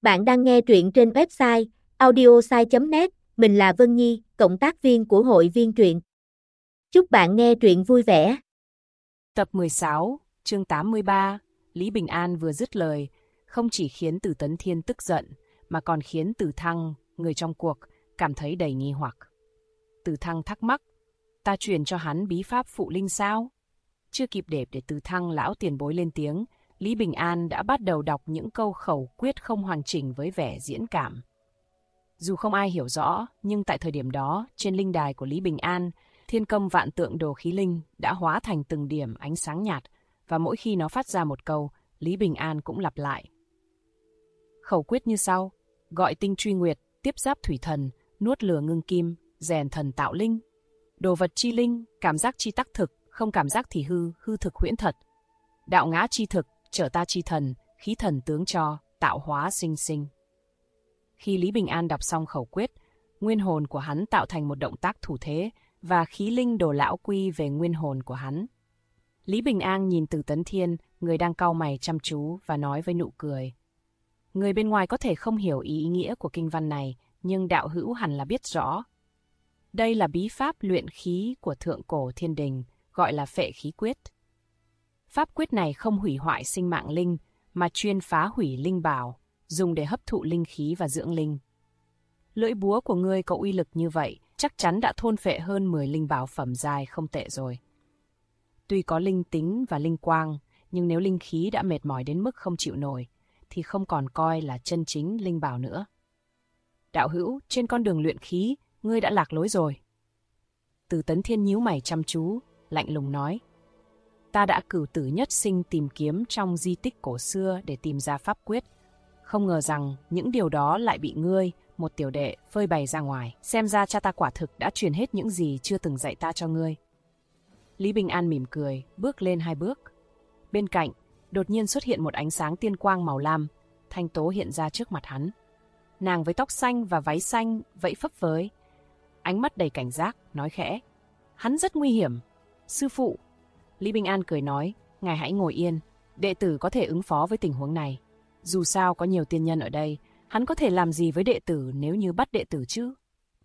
Bạn đang nghe truyện trên website audiosai.net, mình là Vân Nhi, cộng tác viên của hội viên truyện. Chúc bạn nghe truyện vui vẻ. Tập 16, chương 83, Lý Bình An vừa dứt lời, không chỉ khiến Từ Tấn Thiên tức giận, mà còn khiến Từ Thăng, người trong cuộc, cảm thấy đầy nghi hoặc. Từ Thăng thắc mắc, ta truyền cho hắn bí pháp phụ linh sao? Chưa kịp để Từ Thăng lão tiền bối lên tiếng, Lý Bình An đã bắt đầu đọc những câu khẩu quyết không hoàn chỉnh với vẻ diễn cảm. Dù không ai hiểu rõ, nhưng tại thời điểm đó, trên linh đài của Lý Bình An, thiên công vạn tượng đồ khí linh đã hóa thành từng điểm ánh sáng nhạt, và mỗi khi nó phát ra một câu, Lý Bình An cũng lặp lại. Khẩu quyết như sau: gọi tinh truy nguyệt, tiếp giáp thủy thần, nuốt lửa ngưng kim, rèn thần tạo linh. Đồ vật chi linh, cảm giác chi tắc thực, không cảm giác thì hư, hư thực huyễn thật. Đạo ngã chi thực, trở ta chi thần, khí thần tướng cho, tạo hóa sinh sinh. Khi Lý Bình An đọc xong khẩu quyết, nguyên hồn của hắn tạo thành một động tác thủ thế, và khí linh đồ lão quy về nguyên hồn của hắn. Lý Bình An nhìn Từ Tấn Thiên, người đang cau mày chăm chú, và nói với nụ cười. Người bên ngoài có thể không hiểu ý nghĩa của kinh văn này, nhưng đạo hữu hẳn là biết rõ. Đây là bí pháp luyện khí của thượng cổ thiên đình, gọi là phệ khí quyết. Pháp quyết này không hủy hoại sinh mạng linh, mà chuyên phá hủy linh bảo, dùng để hấp thụ linh khí và dưỡng linh. Lưỡi búa của ngươi có uy lực như vậy, chắc chắn đã thôn phệ hơn 10 linh bảo phẩm giai không tệ rồi. Tuy có linh tính và linh quang, nhưng nếu linh khí đã mệt mỏi đến mức không chịu nổi, thì không còn coi là chân chính linh bảo nữa. Đạo hữu, trên con đường luyện khí, ngươi đã lạc lối rồi. Từ Tấn Thiên nhíu mày chăm chú, lạnh lùng nói. Ta đã cửu tử nhất sinh tìm kiếm trong di tích cổ xưa để tìm ra pháp quyết. Không ngờ rằng những điều đó lại bị ngươi, một tiểu đệ, phơi bày ra ngoài. Xem ra cha ta quả thực đã truyền hết những gì chưa từng dạy ta cho ngươi. Lý Bình An mỉm cười, bước lên 2 bước. Bên cạnh, đột nhiên xuất hiện một ánh sáng tiên quang màu lam. Thanh Tố hiện ra trước mặt hắn. Nàng với tóc xanh và váy xanh vẫy phấp phới. Ánh mắt đầy cảnh giác, nói khẽ. Hắn rất nguy hiểm. Sư phụ. Lý Bình An cười nói, ngài hãy ngồi yên. Đệ tử có thể ứng phó với tình huống này. Dù sao có nhiều tiên nhân ở đây, hắn có thể làm gì với đệ tử nếu như bắt đệ tử chứ?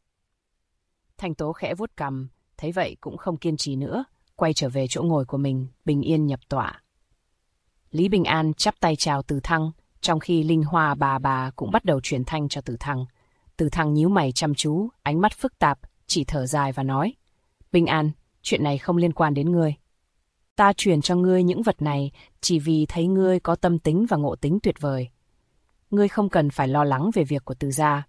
Thanh Tố khẽ vuốt cằm, thấy vậy cũng không kiên trì nữa, quay trở về chỗ ngồi của mình, bình yên nhập tọa. Lý Bình An chắp tay chào Từ Thăng, trong khi Linh Hoa bà cũng bắt đầu truyền thanh cho Từ Thăng. Từ Thăng nhíu mày chăm chú, ánh mắt phức tạp, chỉ thở dài và nói. Bình An, chuyện này không liên quan đến ngươi. Ta truyền cho ngươi những vật này chỉ vì thấy ngươi có tâm tính và ngộ tính tuyệt vời. Ngươi không cần phải lo lắng về việc của Từ gia.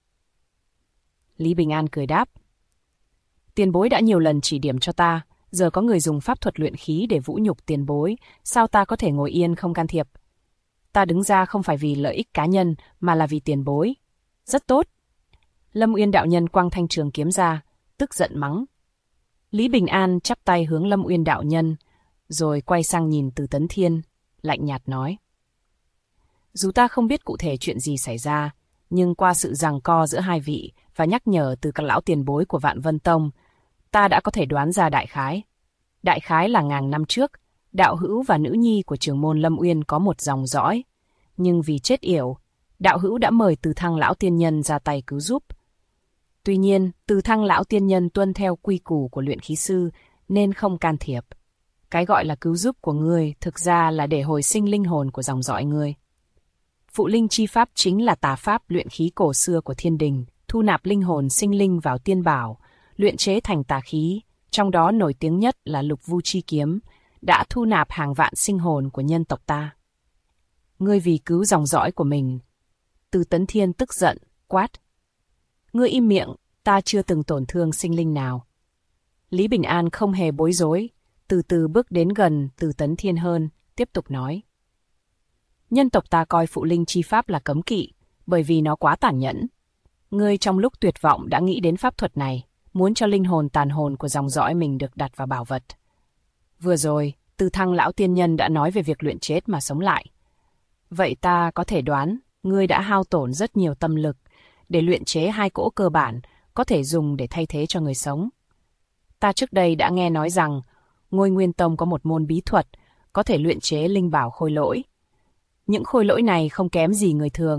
Lý Bình An cười đáp. Tiền bối đã nhiều lần chỉ điểm cho ta, giờ có người dùng pháp thuật luyện khí để vũ nhục tiền bối, sao ta có thể ngồi yên không can thiệp? Ta đứng ra không phải vì lợi ích cá nhân, mà là vì tiền bối. Rất tốt. Lâm Uyên đạo nhân quăng thanh trường kiếm ra, tức giận mắng. Lý Bình An chắp tay hướng Lâm Uyên đạo nhân, rồi quay sang nhìn Từ Tấn Thiên, lạnh nhạt nói. Dù ta không biết cụ thể chuyện gì xảy ra, nhưng qua sự giằng co giữa hai vị và nhắc nhở từ các lão tiền bối của Vạn Vân Tông, ta đã có thể đoán ra đại khái. Đại khái là ngàn năm trước, đạo hữu và nữ nhi của trưởng môn Lâm Uyên có một dòng dõi, nhưng vì chết yểu, đạo hữu đã mời Từ Thăng lão tiên nhân ra tay cứu giúp. Tuy nhiên, Từ Thăng lão tiên nhân tuân theo quy củ của luyện khí sư nên không can thiệp. Cái gọi là cứu giúp của ngươi thực ra là để hồi sinh linh hồn của dòng dõi ngươi. Phụ linh chi pháp chính là tà pháp luyện khí cổ xưa của thiên đình, thu nạp linh hồn sinh linh vào tiên bảo, luyện chế thành tà khí, trong đó nổi tiếng nhất là Lục Vu chi kiếm, đã thu nạp hàng vạn sinh hồn của nhân tộc ta. Ngươi vì cứu dòng dõi của mình. Từ Tấn Thiên tức giận, quát. Ngươi im miệng, ta chưa từng tổn thương sinh linh nào. Lý Bình An không hề bối rối, từ từ bước đến gần Từ Tấn Thiên hơn, tiếp tục nói. Nhân tộc ta coi phụ linh chi pháp là cấm kỵ, bởi vì nó quá tàn nhẫn. Ngươi trong lúc tuyệt vọng đã nghĩ đến pháp thuật này, muốn cho linh hồn tàn hồn của dòng dõi mình được đặt vào bảo vật. Vừa rồi, Từ Thăng lão tiên nhân đã nói về việc luyện chết mà sống lại. Vậy ta có thể đoán, ngươi đã hao tổn rất nhiều tâm lực để luyện chế 2 cỗ cơ bản có thể dùng để thay thế cho người sống. Ta trước đây đã nghe nói rằng Ngôi Nguyên Tông có một môn bí thuật có thể luyện chế linh bảo khôi lỗi. Những khôi lỗi này không kém gì người thường,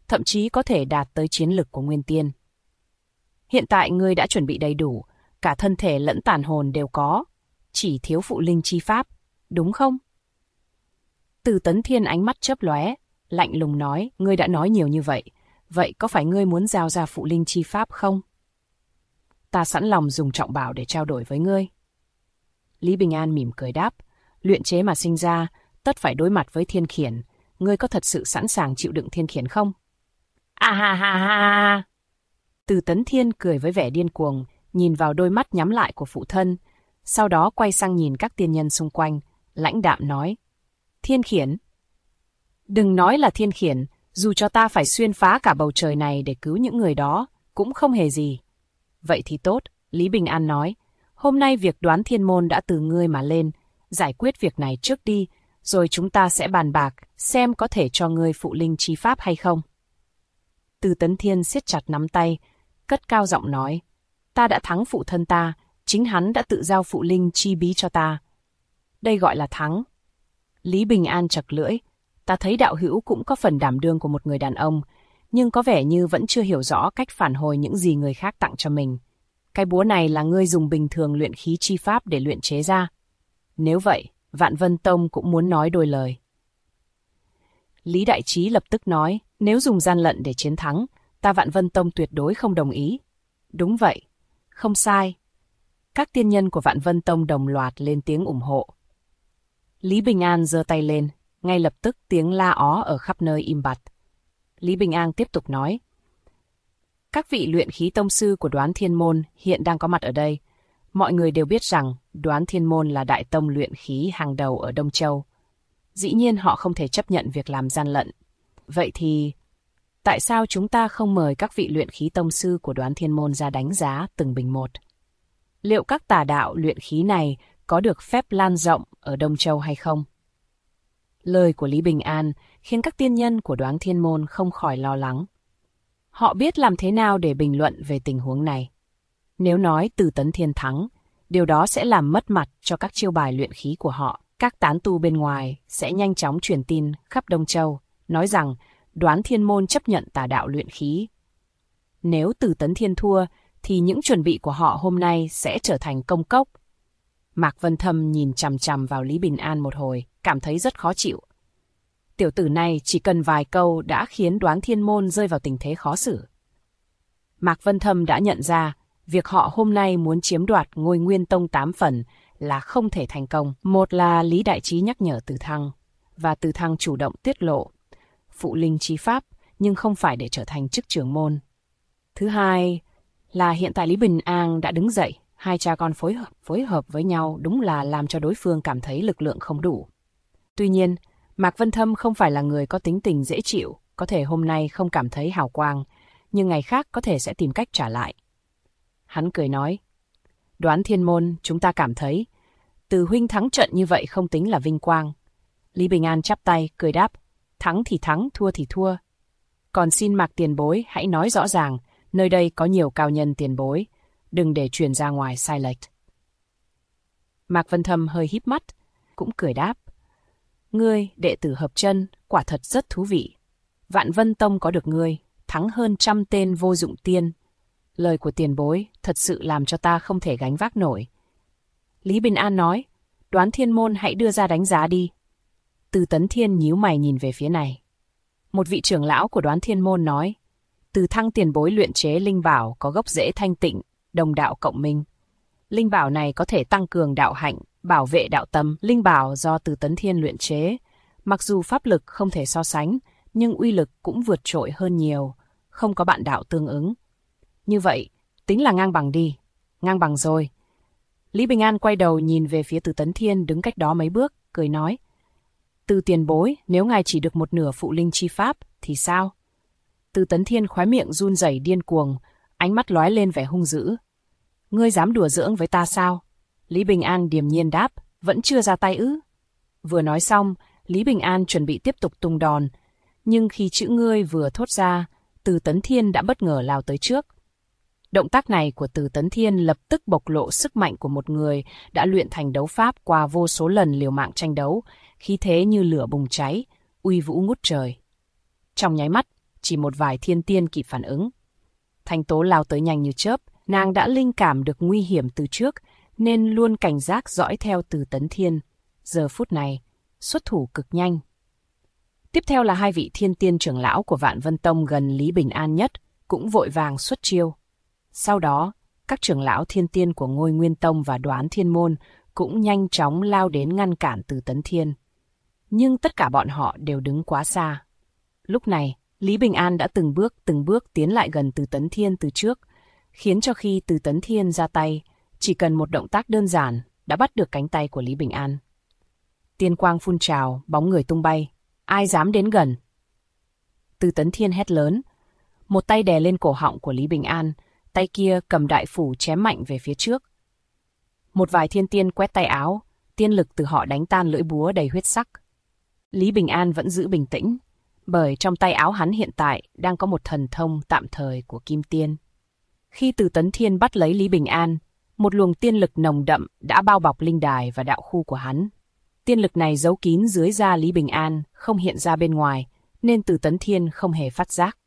thậm chí có thể đạt tới chiến lực của Nguyên Tiên. Hiện tại ngươi đã chuẩn bị đầy đủ, cả thân thể lẫn tàn hồn đều có, chỉ thiếu phụ linh chi pháp, đúng không? Từ Tấn Thiên ánh mắt chớp lóe, lạnh lùng nói, ngươi đã nói nhiều như vậy, vậy có phải ngươi muốn giao ra phụ linh chi pháp không? Ta sẵn lòng dùng trọng bảo để trao đổi với ngươi. Lý Bình An mỉm cười đáp, luyện chế mà sinh ra, tất phải đối mặt với thiên khiển, ngươi có thật sự sẵn sàng chịu đựng thiên khiển không? À ha ha ha! Từ Tấn Thiên cười với vẻ điên cuồng, nhìn vào đôi mắt nhắm lại của phụ thân, sau đó quay sang nhìn các tiên nhân xung quanh, lãnh đạm nói, thiên khiển? Đừng nói là thiên khiển, dù cho ta phải xuyên phá cả bầu trời này để cứu những người đó, cũng không hề gì. Vậy thì tốt, Lý Bình An nói, hôm nay việc Đoán Thiên Môn đã từ ngươi mà lên, giải quyết việc này trước đi, rồi chúng ta sẽ bàn bạc, xem có thể cho ngươi phụ linh chi pháp hay không. Từ Tấn Thiên siết chặt nắm tay, cất cao giọng nói, ta đã thắng phụ thân ta, chính hắn đã tự giao phụ linh chi bí cho ta. Đây gọi là thắng. Lý Bình An chật lưỡi, ta thấy đạo hữu cũng có phần đảm đương của một người đàn ông, nhưng có vẻ như vẫn chưa hiểu rõ cách phản hồi những gì người khác tặng cho mình. Cái búa này là ngươi dùng bình thường luyện khí chi pháp để luyện chế ra. Nếu vậy, Vạn Vân Tông cũng muốn nói đôi lời. Lý Đại Trí lập tức nói, nếu dùng gian lận để chiến thắng, ta Vạn Vân Tông tuyệt đối không đồng ý. Đúng vậy, không sai. Các tiên nhân của Vạn Vân Tông đồng loạt lên tiếng ủng hộ. Lý Bình An giơ tay lên, ngay lập tức tiếng la ó ở khắp nơi im bặt. Lý Bình An tiếp tục nói, các vị luyện khí tông sư của Đoán Thiên Môn hiện đang có mặt ở đây. Mọi người đều biết rằng Đoán Thiên Môn là đại tông luyện khí hàng đầu ở Đông Châu. Dĩ nhiên họ không thể chấp nhận việc làm gian lận. Vậy thì, tại sao chúng ta không mời các vị luyện khí tông sư của Đoán Thiên Môn ra đánh giá từng bình một? Liệu các tà đạo luyện khí này có được phép lan rộng ở Đông Châu hay không? Lời của Lý Bình An khiến các tiên nhân của Đoán Thiên Môn không khỏi lo lắng. Họ biết làm thế nào để bình luận về tình huống này. Nếu nói Từ Tấn Thiên thắng, điều đó sẽ làm mất mặt cho các chiêu bài luyện khí của họ. Các tán tu bên ngoài sẽ nhanh chóng truyền tin khắp Đông Châu, nói rằng Đoán Thiên Môn chấp nhận tà đạo luyện khí. Nếu Từ Tấn Thiên thua, thì những chuẩn bị của họ hôm nay sẽ trở thành công cốc. Mạc Vân Thâm nhìn chằm chằm vào Lý Bình An một hồi, cảm thấy rất khó chịu. Tiểu tử này chỉ cần vài câu đã khiến Đoán Thiên Môn rơi vào tình thế khó xử. Mạc Vân Thâm đã nhận ra, việc họ hôm nay muốn chiếm đoạt ngôi Nguyên Tông 8 phần là không thể thành công. Một là Lý Đại Trí nhắc nhở Từ Thăng, và Từ Thăng chủ động tiết lộ phụ linh chi pháp, nhưng không phải để trở thành chức trưởng môn. Thứ hai là hiện tại Lý Bình An đã đứng dậy, hai cha con phối hợp với nhau đúng là làm cho đối phương cảm thấy lực lượng không đủ. Tuy nhiên, Mạc Vân Thâm không phải là người có tính tình dễ chịu, có thể hôm nay không cảm thấy hào quang, nhưng ngày khác có thể sẽ tìm cách trả lại. Hắn cười nói, Đoán Thiên Môn chúng ta cảm thấy, Từ huynh thắng trận như vậy không tính là vinh quang. Lý Bình An chắp tay, cười đáp, thắng thì thắng, thua thì thua. Còn xin Mạc tiền bối hãy nói rõ ràng, nơi đây có nhiều cao nhân tiền bối, đừng để truyền ra ngoài sai lệch. Mạc Vân Thâm hơi híp mắt, cũng cười đáp, ngươi, đệ tử Hợp Chân, quả thật rất thú vị. Vạn Vân Tông có được ngươi, thắng hơn 100 tên vô dụng tiên. Lời của tiền bối thật sự làm cho ta không thể gánh vác nổi. Lý Bình An nói, Đoán Thiên Môn hãy đưa ra đánh giá đi. Từ Tấn Thiên nhíu mày nhìn về phía này. Một vị trưởng lão của Đoán Thiên Môn nói, Từ Thăng tiền bối luyện chế linh bảo có gốc rễ thanh tịnh, đồng đạo cộng minh. Linh bảo này có thể tăng cường đạo hạnh, bảo vệ đạo tâm. Linh bảo do Từ Tấn Thiên luyện chế, mặc dù pháp lực không thể so sánh, nhưng uy lực cũng vượt trội hơn nhiều, không có bạn đạo tương ứng. Như vậy, tính là ngang bằng đi. Ngang bằng rồi. Lý Bình An quay đầu nhìn về phía Từ Tấn Thiên đứng cách đó mấy bước, cười nói, Từ tiền bối, nếu ngài chỉ được một nửa phụ linh chi pháp, thì sao? Từ Tấn Thiên khóe miệng run rẩy điên cuồng, ánh mắt lóe lên vẻ hung dữ. Ngươi dám đùa giỡn với ta sao? Lý Bình An điềm nhiên đáp, vẫn chưa ra tay ư? Vừa nói xong, Lý Bình An chuẩn bị tiếp tục tung đòn, nhưng khi chữ ngươi vừa thốt ra, Từ Tấn Thiên đã bất ngờ lao tới trước. Động tác này của Từ Tấn Thiên lập tức bộc lộ sức mạnh của một người đã luyện thành đấu pháp qua vô số lần liều mạng tranh đấu, khí thế như lửa bùng cháy, uy vũ ngút trời. Trong nháy mắt, chỉ một vài thiên tiên kịp phản ứng. Thanh Tố lao tới nhanh như chớp, nàng đã linh cảm được nguy hiểm từ trước, nên luôn cảnh giác dõi theo Từ Tấn Thiên. Giờ phút này, xuất thủ cực nhanh. Tiếp theo là hai vị thiên tiên trưởng lão của Vạn Vân Tông gần Lý Bình An nhất, cũng vội vàng xuất chiêu. Sau đó, các trưởng lão thiên tiên của Ngôi Nguyên Tông và Đoán Thiên Môn cũng nhanh chóng lao đến ngăn cản Từ Tấn Thiên. Nhưng tất cả bọn họ đều đứng quá xa. Lúc này, Lý Bình An đã từng bước tiến lại gần Từ Tấn Thiên từ trước, khiến cho khi Từ Tấn Thiên ra tay, chỉ cần một động tác đơn giản đã bắt được cánh tay của Lý Bình An. Tiên quang phun trào, bóng người tung bay. Ai dám đến gần? Từ Tấn Thiên hét lớn. Một tay đè lên cổ họng của Lý Bình An, tay kia cầm đại phủ chém mạnh về phía trước. Một vài thiên tiên quét tay áo, tiên lực từ họ đánh tan lưỡi búa đầy huyết sắc. Lý Bình An vẫn giữ bình tĩnh, bởi trong tay áo hắn hiện tại đang có một thần thông tạm thời của Kim Tiên. Khi Từ Tấn Thiên bắt lấy Lý Bình An, một luồng tiên lực nồng đậm đã bao bọc linh đài và đạo khu của hắn. Tiên lực này giấu kín dưới da Lý Bình An, không hiện ra bên ngoài, nên Từ Tấn Thiên không hề phát giác.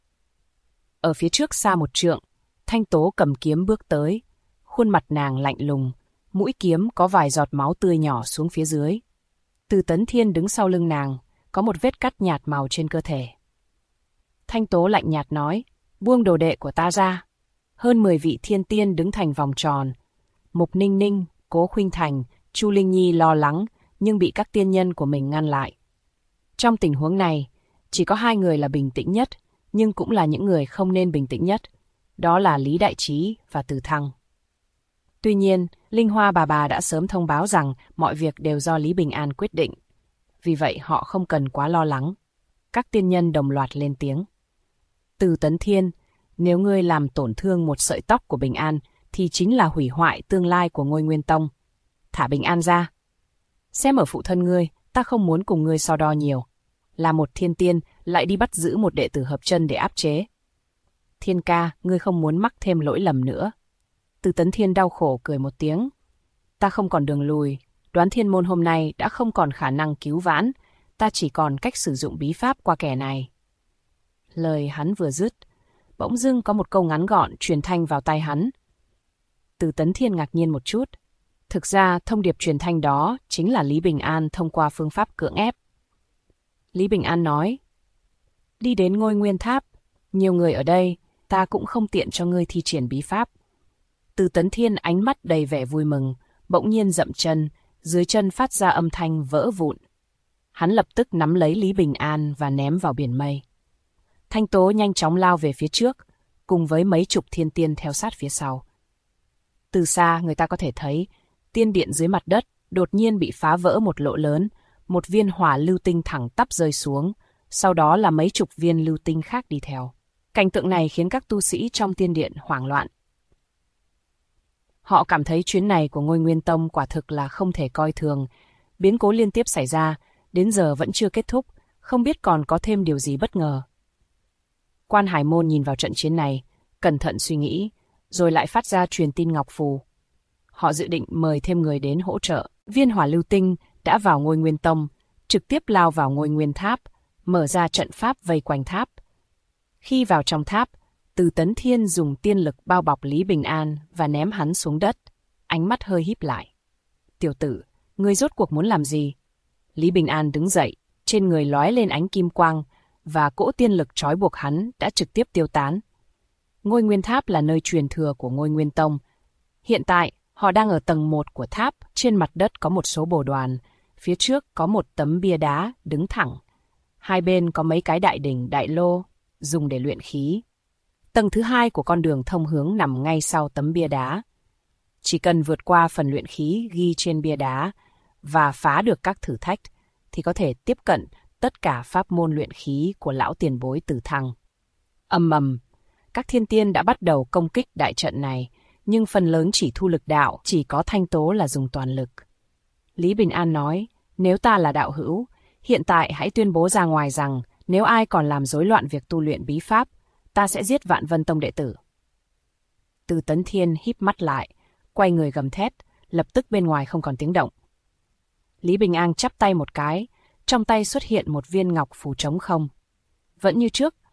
Ở phía trước xa một trượng, Thanh Tố cầm kiếm bước tới, khuôn mặt nàng lạnh lùng, mũi kiếm có vài giọt máu tươi nhỏ xuống phía dưới. Từ Tấn Thiên đứng sau lưng nàng, có một vết cắt nhạt màu trên cơ thể. Thanh Tố lạnh nhạt nói, buông đồ đệ của ta ra. Hơn 10 vị thiên tiên đứng thành vòng tròn. Mục Ninh Ninh, Cố Khuynh Thành, Chu Linh Nhi lo lắng, nhưng bị các tiên nhân của mình ngăn lại. Trong tình huống này, chỉ có hai người là bình tĩnh nhất, nhưng cũng là những người không nên bình tĩnh nhất. Đó là Lý Đại Trí và Từ Thăng. Tuy nhiên, Linh Hoa bà đã sớm thông báo rằng mọi việc đều do Lý Bình An quyết định. Vì vậy họ không cần quá lo lắng. Các tiên nhân đồng loạt lên tiếng. Từ Tấn Thiên, nếu ngươi làm tổn thương một sợi tóc của Bình An, thì chính là hủy hoại tương lai của Ngôi Nguyên Tông. Thả Bình An ra. Xem ở phụ thân ngươi, ta không muốn cùng ngươi so đo nhiều. Là một thiên tiên, lại đi bắt giữ một đệ tử hợp chân để áp chế. Thiên ca, ngươi không muốn mắc thêm lỗi lầm nữa. Từ Tấn Thiên đau khổ cười một tiếng. Ta không còn đường lùi, Đoán Thiên Môn hôm nay đã không còn khả năng cứu vãn, ta chỉ còn cách sử dụng bí pháp qua kẻ này. Lời hắn vừa dứt, bỗng dưng có một câu ngắn gọn truyền thanh vào tai hắn. Từ Tấn Thiên ngạc nhiên một chút. Thực ra thông điệp truyền thanh đó chính là Lý Bình An thông qua phương pháp cưỡng ép. Lý Bình An nói, đi đến Ngôi Nguyên Tháp, nhiều người ở đây, ta cũng không tiện cho ngươi thi triển bí pháp. Từ Tấn Thiên ánh mắt đầy vẻ vui mừng, bỗng nhiên dậm chân, dưới chân phát ra âm thanh vỡ vụn. Hắn lập tức nắm lấy Lý Bình An và ném vào biển mây. Thanh Tố nhanh chóng lao về phía trước, cùng với mấy chục thiên tiên theo sát phía sau. Từ xa người ta có thể thấy, tiên điện dưới mặt đất đột nhiên bị phá vỡ một lỗ lớn, một viên hỏa lưu tinh thẳng tắp rơi xuống, sau đó là mấy chục viên lưu tinh khác đi theo. Cảnh tượng này khiến các tu sĩ trong tiên điện hoảng loạn. Họ cảm thấy chuyến này của Ngôi Nguyên Tông quả thực là không thể coi thường. Biến cố liên tiếp xảy ra, đến giờ vẫn chưa kết thúc, không biết còn có thêm điều gì bất ngờ. Quan Hải Môn nhìn vào trận chiến này, cẩn thận suy nghĩ, rồi lại phát ra truyền tin ngọc phù. Họ dự định mời thêm người đến hỗ trợ. Viên hỏa lưu tinh đã vào Ngôi Nguyên Tông, trực tiếp lao vào Ngôi Nguyên Tháp, mở ra trận pháp vây quanh tháp. Khi vào trong tháp, Từ Tấn Thiên dùng tiên lực bao bọc Lý Bình An và ném hắn xuống đất, ánh mắt hơi híp lại. Tiểu tử, ngươi rốt cuộc muốn làm gì? Lý Bình An đứng dậy, trên người lóe lên ánh kim quang, và cỗ tiên lực trói buộc hắn đã trực tiếp tiêu tán. Ngôi Nguyên Tháp là nơi truyền thừa của Ngôi Nguyên Tông. Hiện tại, họ đang ở tầng 1 của tháp, trên mặt đất có một số bồ đoàn, phía trước có một tấm bia đá đứng thẳng. Hai bên có mấy cái đại đỉnh đại lô, dùng để luyện khí. Tầng thứ 2 của con đường thông hướng nằm ngay sau tấm bia đá. Chỉ cần vượt qua phần luyện khí ghi trên bia đá và phá được các thử thách, thì có thể tiếp cận tất cả pháp môn luyện khí của lão tiền bối Từ Thăng. Ầm ầm, các thiên tiên đã bắt đầu công kích đại trận này, nhưng phần lớn chỉ thu lực đạo, chỉ có Thanh Tố là dùng toàn lực. Lý Bình An nói, nếu ta là đạo hữu, hiện tại hãy tuyên bố ra ngoài rằng nếu ai còn làm rối loạn việc tu luyện bí pháp, ta sẽ giết Vạn Vân Tông đệ tử. Từ Tấn Thiên híp mắt lại, quay người gầm thét, lập tức bên ngoài không còn tiếng động. Lý Bình An chắp tay một cái, trong tay xuất hiện một viên ngọc phù trống không. Vẫn như trước,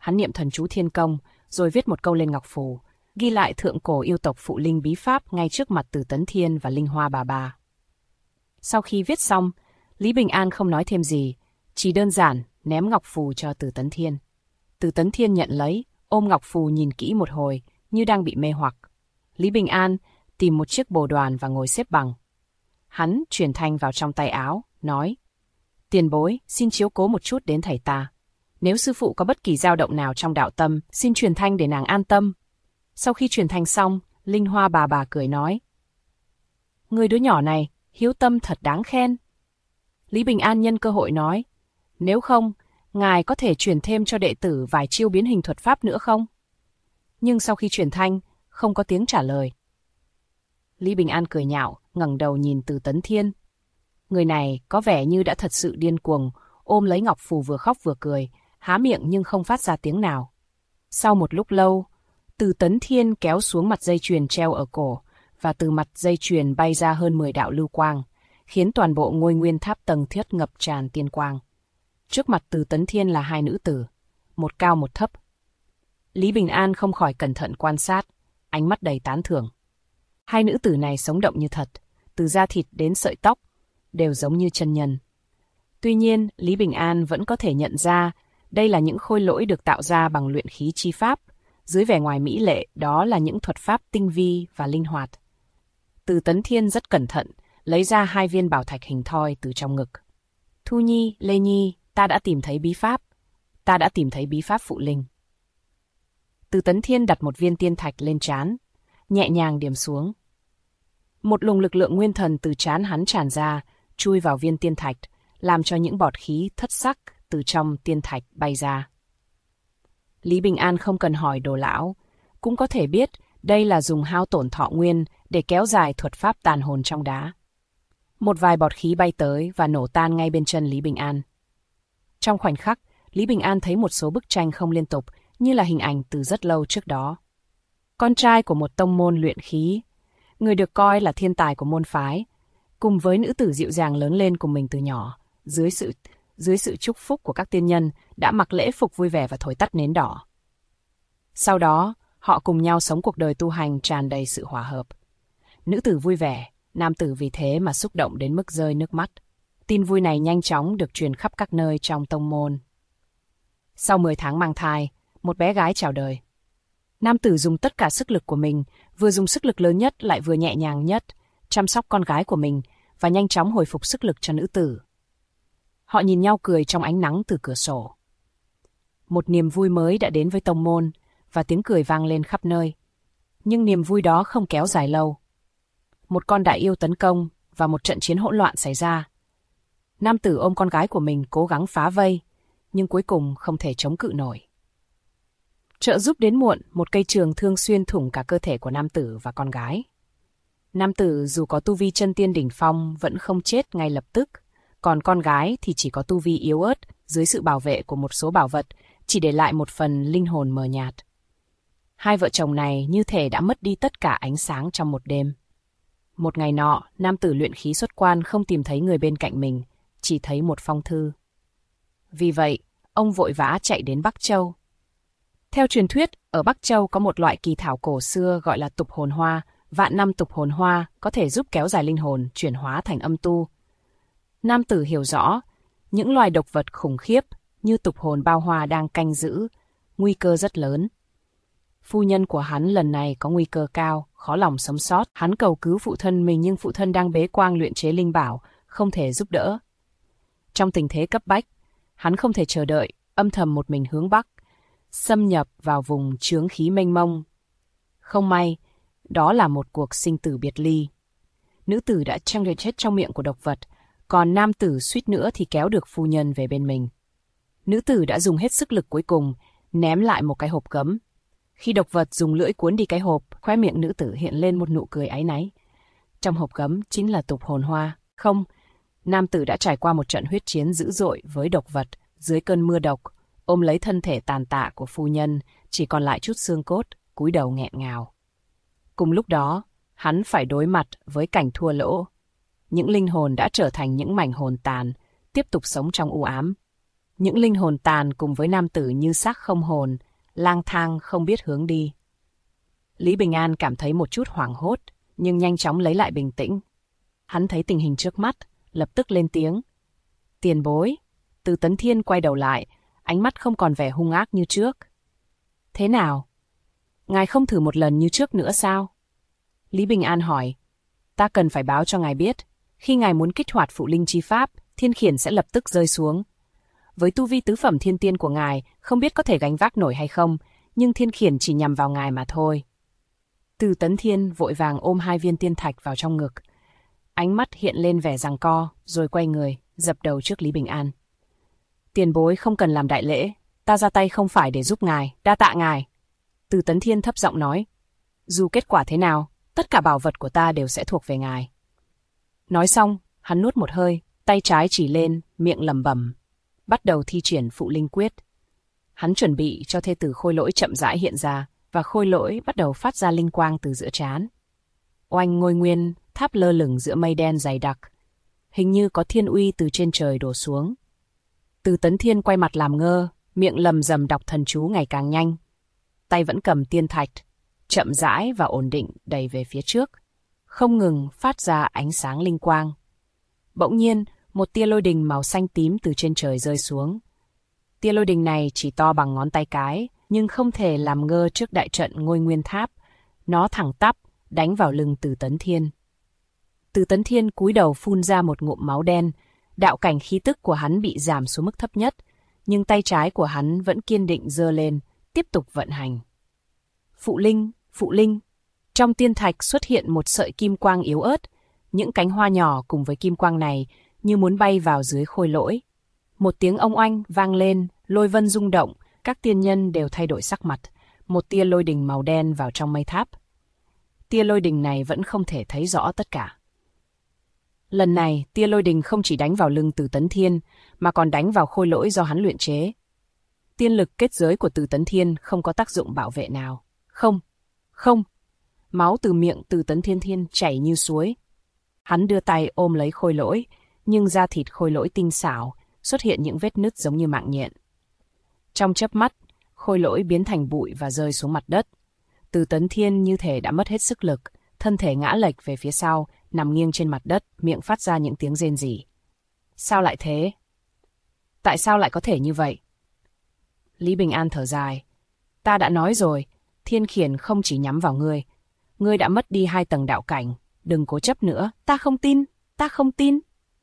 Hắn niệm thần chú thiên công, rồi viết một câu lên ngọc phù, ghi lại thượng cổ yêu tộc phụ linh bí pháp ngay trước mặt Từ Tấn Thiên và Linh Hoa bà bà. Sau khi viết xong, Lý Bình An không nói thêm gì, chỉ đơn giản ném ngọc phù cho Từ Tấn Thiên. Từ Tấn Thiên nhận lấy, ôm ngọc phù nhìn kỹ một hồi, như đang bị mê hoặc. Lý Bình An tìm một chiếc bồ đoàn và ngồi xếp bằng. Hắn truyền thanh vào trong tay áo, nói: "Tiền bối, xin chiếu cố một chút đến thầy ta. Nếu sư phụ có bất kỳ dao động nào trong đạo tâm, xin truyền thanh để nàng an tâm." Sau khi truyền thanh xong, Linh Hoa bà bà cười nói: "Người đứa nhỏ này, hiếu tâm thật đáng khen." Lý Bình An nhân cơ hội nói: "Nếu không, ngài có thể truyền thêm cho đệ tử vài chiêu biến hình thuật pháp nữa không?" Nhưng sau khi truyền thanh, không có tiếng trả lời. Lý Bình An cười nhạo, ngẩng đầu nhìn Từ Tấn Thiên. Người này có vẻ như đã thật sự điên cuồng, ôm lấy ngọc phù vừa khóc vừa cười, há miệng nhưng không phát ra tiếng nào. Sau một lúc lâu, Từ Tấn Thiên kéo xuống mặt dây chuyền treo ở cổ, và từ mặt dây chuyền bay ra hơn 10 đạo lưu quang, khiến toàn bộ ngôi nguyên tháp tầng thiết ngập tràn tiên quang. Trước mặt Từ Tấn Thiên là hai nữ tử, một cao một thấp. Lý Bình An không khỏi cẩn thận quan sát, ánh mắt đầy tán thưởng. Hai nữ tử này sống động như thật, từ da thịt đến sợi tóc, đều giống như chân nhân. Tuy nhiên, Lý Bình An vẫn có thể nhận ra đây là những khôi lỗi được tạo ra bằng luyện khí chi pháp, dưới vẻ ngoài mỹ lệ đó là những thuật pháp tinh vi và linh hoạt. Từ Tấn Thiên rất cẩn thận, lấy ra 2 viên bảo thạch hình thoi từ trong ngực. Thu Nhi, Lê Nhi, ta đã tìm thấy bí pháp. Ta đã tìm thấy bí pháp phụ linh. Từ Tấn Thiên đặt một viên tiên thạch lên trán, nhẹ nhàng điểm xuống. Một luồng lực lượng nguyên thần từ trán hắn tràn ra, chui vào viên tiên thạch, làm cho những bọt khí thất sắc từ trong tiên thạch bay ra. Lý Bình An không cần hỏi Đồ lão, cũng có thể biết đây là dùng hao tổn thọ nguyên để kéo dài thuật pháp tàn hồn trong đá. Một vài bọt khí bay tới và nổ tan ngay bên chân Lý Bình An. Trong khoảnh khắc, Lý Bình An thấy một số bức tranh không liên tục, như là hình ảnh từ rất lâu trước đó. Con trai của một tông môn luyện khí, người được coi là thiên tài của môn phái, cùng với nữ tử dịu dàng lớn lên cùng mình từ nhỏ, dưới sự chúc phúc của các tiên nhân, đã mặc lễ phục vui vẻ và thổi tắt nến đỏ. Sau đó, họ cùng nhau sống cuộc đời tu hành tràn đầy sự hòa hợp. Nữ tử vui vẻ, nam tử vì thế mà xúc động đến mức rơi nước mắt. Tin vui này nhanh chóng được truyền khắp các nơi trong tông môn. Sau 10 tháng mang thai, một bé gái chào đời. Nam tử dùng tất cả sức lực của mình, vừa dùng sức lực lớn nhất lại vừa nhẹ nhàng nhất, chăm sóc con gái của mình và nhanh chóng hồi phục sức lực cho nữ tử. Họ nhìn nhau cười trong ánh nắng từ cửa sổ. Một niềm vui mới đã đến với tông môn và tiếng cười vang lên khắp nơi. Nhưng niềm vui đó không kéo dài lâu. Một con đại yêu tấn công và một trận chiến hỗn loạn xảy ra. Nam tử ôm con gái của mình cố gắng phá vây, nhưng cuối cùng không thể chống cự nổi. Trợ giúp đến muộn, một cây trường thương xuyên thủng cả cơ thể của nam tử và con gái. Nam tử dù có tu vi chân tiên đỉnh phong vẫn không chết ngay lập tức, còn con gái thì chỉ có tu vi yếu ớt dưới sự bảo vệ của một số bảo vật, chỉ để lại một phần linh hồn mờ nhạt. Hai vợ chồng này như thể đã mất đi tất cả ánh sáng trong một đêm. Một ngày nọ, nam tử luyện khí xuất quan không tìm thấy người bên cạnh mình, chỉ thấy một phong thư. Vì vậy, ông vội vã chạy đến Bắc Châu. Theo truyền thuyết, ở Bắc Châu có một loại kỳ thảo cổ xưa gọi là tục hồn hoa, vạn năm tục hồn hoa có thể giúp kéo dài linh hồn, chuyển hóa thành âm tu. Nam tử hiểu rõ, những loài độc vật khủng khiếp như tục hồn bao hoa đang canh giữ, nguy cơ rất lớn. Phu nhân của hắn lần này có nguy cơ cao, khó lòng sống sót. Hắn cầu cứu phụ thân mình nhưng phụ thân đang bế quan luyện chế linh bảo, không thể giúp đỡ. Trong tình thế cấp bách, hắn không thể chờ đợi, âm thầm một mình hướng Bắc, xâm nhập vào vùng chướng khí mênh mông. Không may, đó là một cuộc sinh tử biệt ly. Nữ tử đã chết trong miệng của độc vật, còn nam tử suýt nữa thì kéo được phu nhân về bên mình. Nữ tử đã dùng hết sức lực cuối cùng, ném lại một cái hộp gấm. Khi độc vật dùng lưỡi cuốn đi cái hộp, khóe miệng nữ tử hiện lên một nụ cười áy náy. Trong hộp gấm chính là tục hồn hoa. Không, nam tử đã trải qua một trận huyết chiến dữ dội với độc vật dưới cơn mưa độc, ôm lấy thân thể tàn tạ của phu nhân, chỉ còn lại chút xương cốt, cúi đầu nghẹn ngào. Cùng lúc đó, hắn phải đối mặt với cảnh thua lỗ. Những linh hồn đã trở thành những mảnh hồn tàn, tiếp tục sống trong u ám. Những linh hồn tàn cùng với nam tử như xác không hồn, lang thang không biết hướng đi. Lý Bình An cảm thấy một chút hoảng hốt, nhưng nhanh chóng lấy lại bình tĩnh. Hắn thấy tình hình trước mắt, lập tức lên tiếng. Tiền bối. Từ Tấn Thiên quay đầu lại, ánh mắt không còn vẻ hung ác như trước. Thế nào? Ngài không thử một lần như trước nữa sao? Lý Bình An hỏi. Ta cần phải báo cho ngài biết, khi ngài muốn kích hoạt phụ linh chi pháp, thiên khiển sẽ lập tức rơi xuống. Với tu vi tứ phẩm thiên tiên của ngài, không biết có thể gánh vác nổi hay không, nhưng thiên khiển chỉ nhằm vào ngài mà thôi. Từ Tấn Thiên vội vàng ôm 2 viên tiên thạch vào trong ngực. Ánh mắt hiện lên vẻ giằng co, rồi quay người, dập đầu trước Lý Bình An. Tiền bối không cần làm đại lễ, ta ra tay không phải để giúp ngài, đa tạ ngài. Từ Tấn Thiên thấp giọng nói. Dù kết quả thế nào, tất cả bảo vật của ta đều sẽ thuộc về ngài. Nói xong, hắn nuốt một hơi, tay trái chỉ lên, miệng lẩm bẩm, bắt đầu thi triển phụ linh quyết. Hắn chuẩn bị cho thê tử Khôi Lỗi chậm rãi hiện ra, và Khôi Lỗi bắt đầu phát ra linh quang từ giữa trán. Oanh ngôi nguyên tháp lơ lửng giữa mây đen dày đặc, hình như có thiên uy từ trên trời đổ xuống. Từ Tấn Thiên quay mặt làm ngơ, miệng lầm rầm đọc thần chú ngày càng nhanh. Tay vẫn cầm tiên thạch, chậm rãi và ổn định đẩy về phía trước, không ngừng phát ra ánh sáng linh quang. Bỗng nhiên, một tia lôi đình màu xanh tím từ trên trời rơi xuống. Tia lôi đình này chỉ to bằng ngón tay cái, nhưng không thể làm ngơ trước đại trận ngôi nguyên tháp. Nó thẳng tắp, đánh vào lưng Từ Tấn Thiên. Từ Tấn Thiên cúi đầu phun ra một ngụm máu đen, đạo cảnh khí tức của hắn bị giảm xuống mức thấp nhất, nhưng tay trái của hắn vẫn kiên định giơ lên, tiếp tục vận hành. Phụ linh, phụ linh. Trong tiên thạch xuất hiện một sợi kim quang yếu ớt, những cánh hoa nhỏ cùng với kim quang này như muốn bay vào dưới Khôi Lỗi. Một tiếng ông oanh vang lên, lôi vân rung động, các tiên nhân đều thay đổi sắc mặt, một tia lôi đình màu đen vào trong mây tháp. Tia lôi đình này vẫn không thể thấy rõ tất cả. Lần này, tia lôi đình không chỉ đánh vào lưng Từ Tấn Thiên, mà còn đánh vào Khôi Lỗi do hắn luyện chế. Tiên lực kết giới của Từ Tấn Thiên không có tác dụng bảo vệ nào. Không, không. Máu từ miệng Từ Tấn Thiên chảy như suối. Hắn đưa tay ôm lấy Khôi Lỗi, nhưng da thịt Khôi Lỗi tinh xảo, xuất hiện những vết nứt giống như mạng nhện. Trong chớp mắt, Khôi Lỗi biến thành bụi và rơi xuống mặt đất. Từ Tấn Thiên như thể đã mất hết sức lực, thân thể ngã lệch về phía sau, nằm nghiêng trên mặt đất, miệng phát ra những tiếng rên rỉ. Sao lại thế? Tại sao lại có thể như vậy? Lý Bình An thở dài. Ta đã nói rồi, thiên khiển không chỉ nhắm vào ngươi. Ngươi đã mất đi 2 tầng đạo cảnh, đừng cố chấp nữa, ta không tin, ta không tin.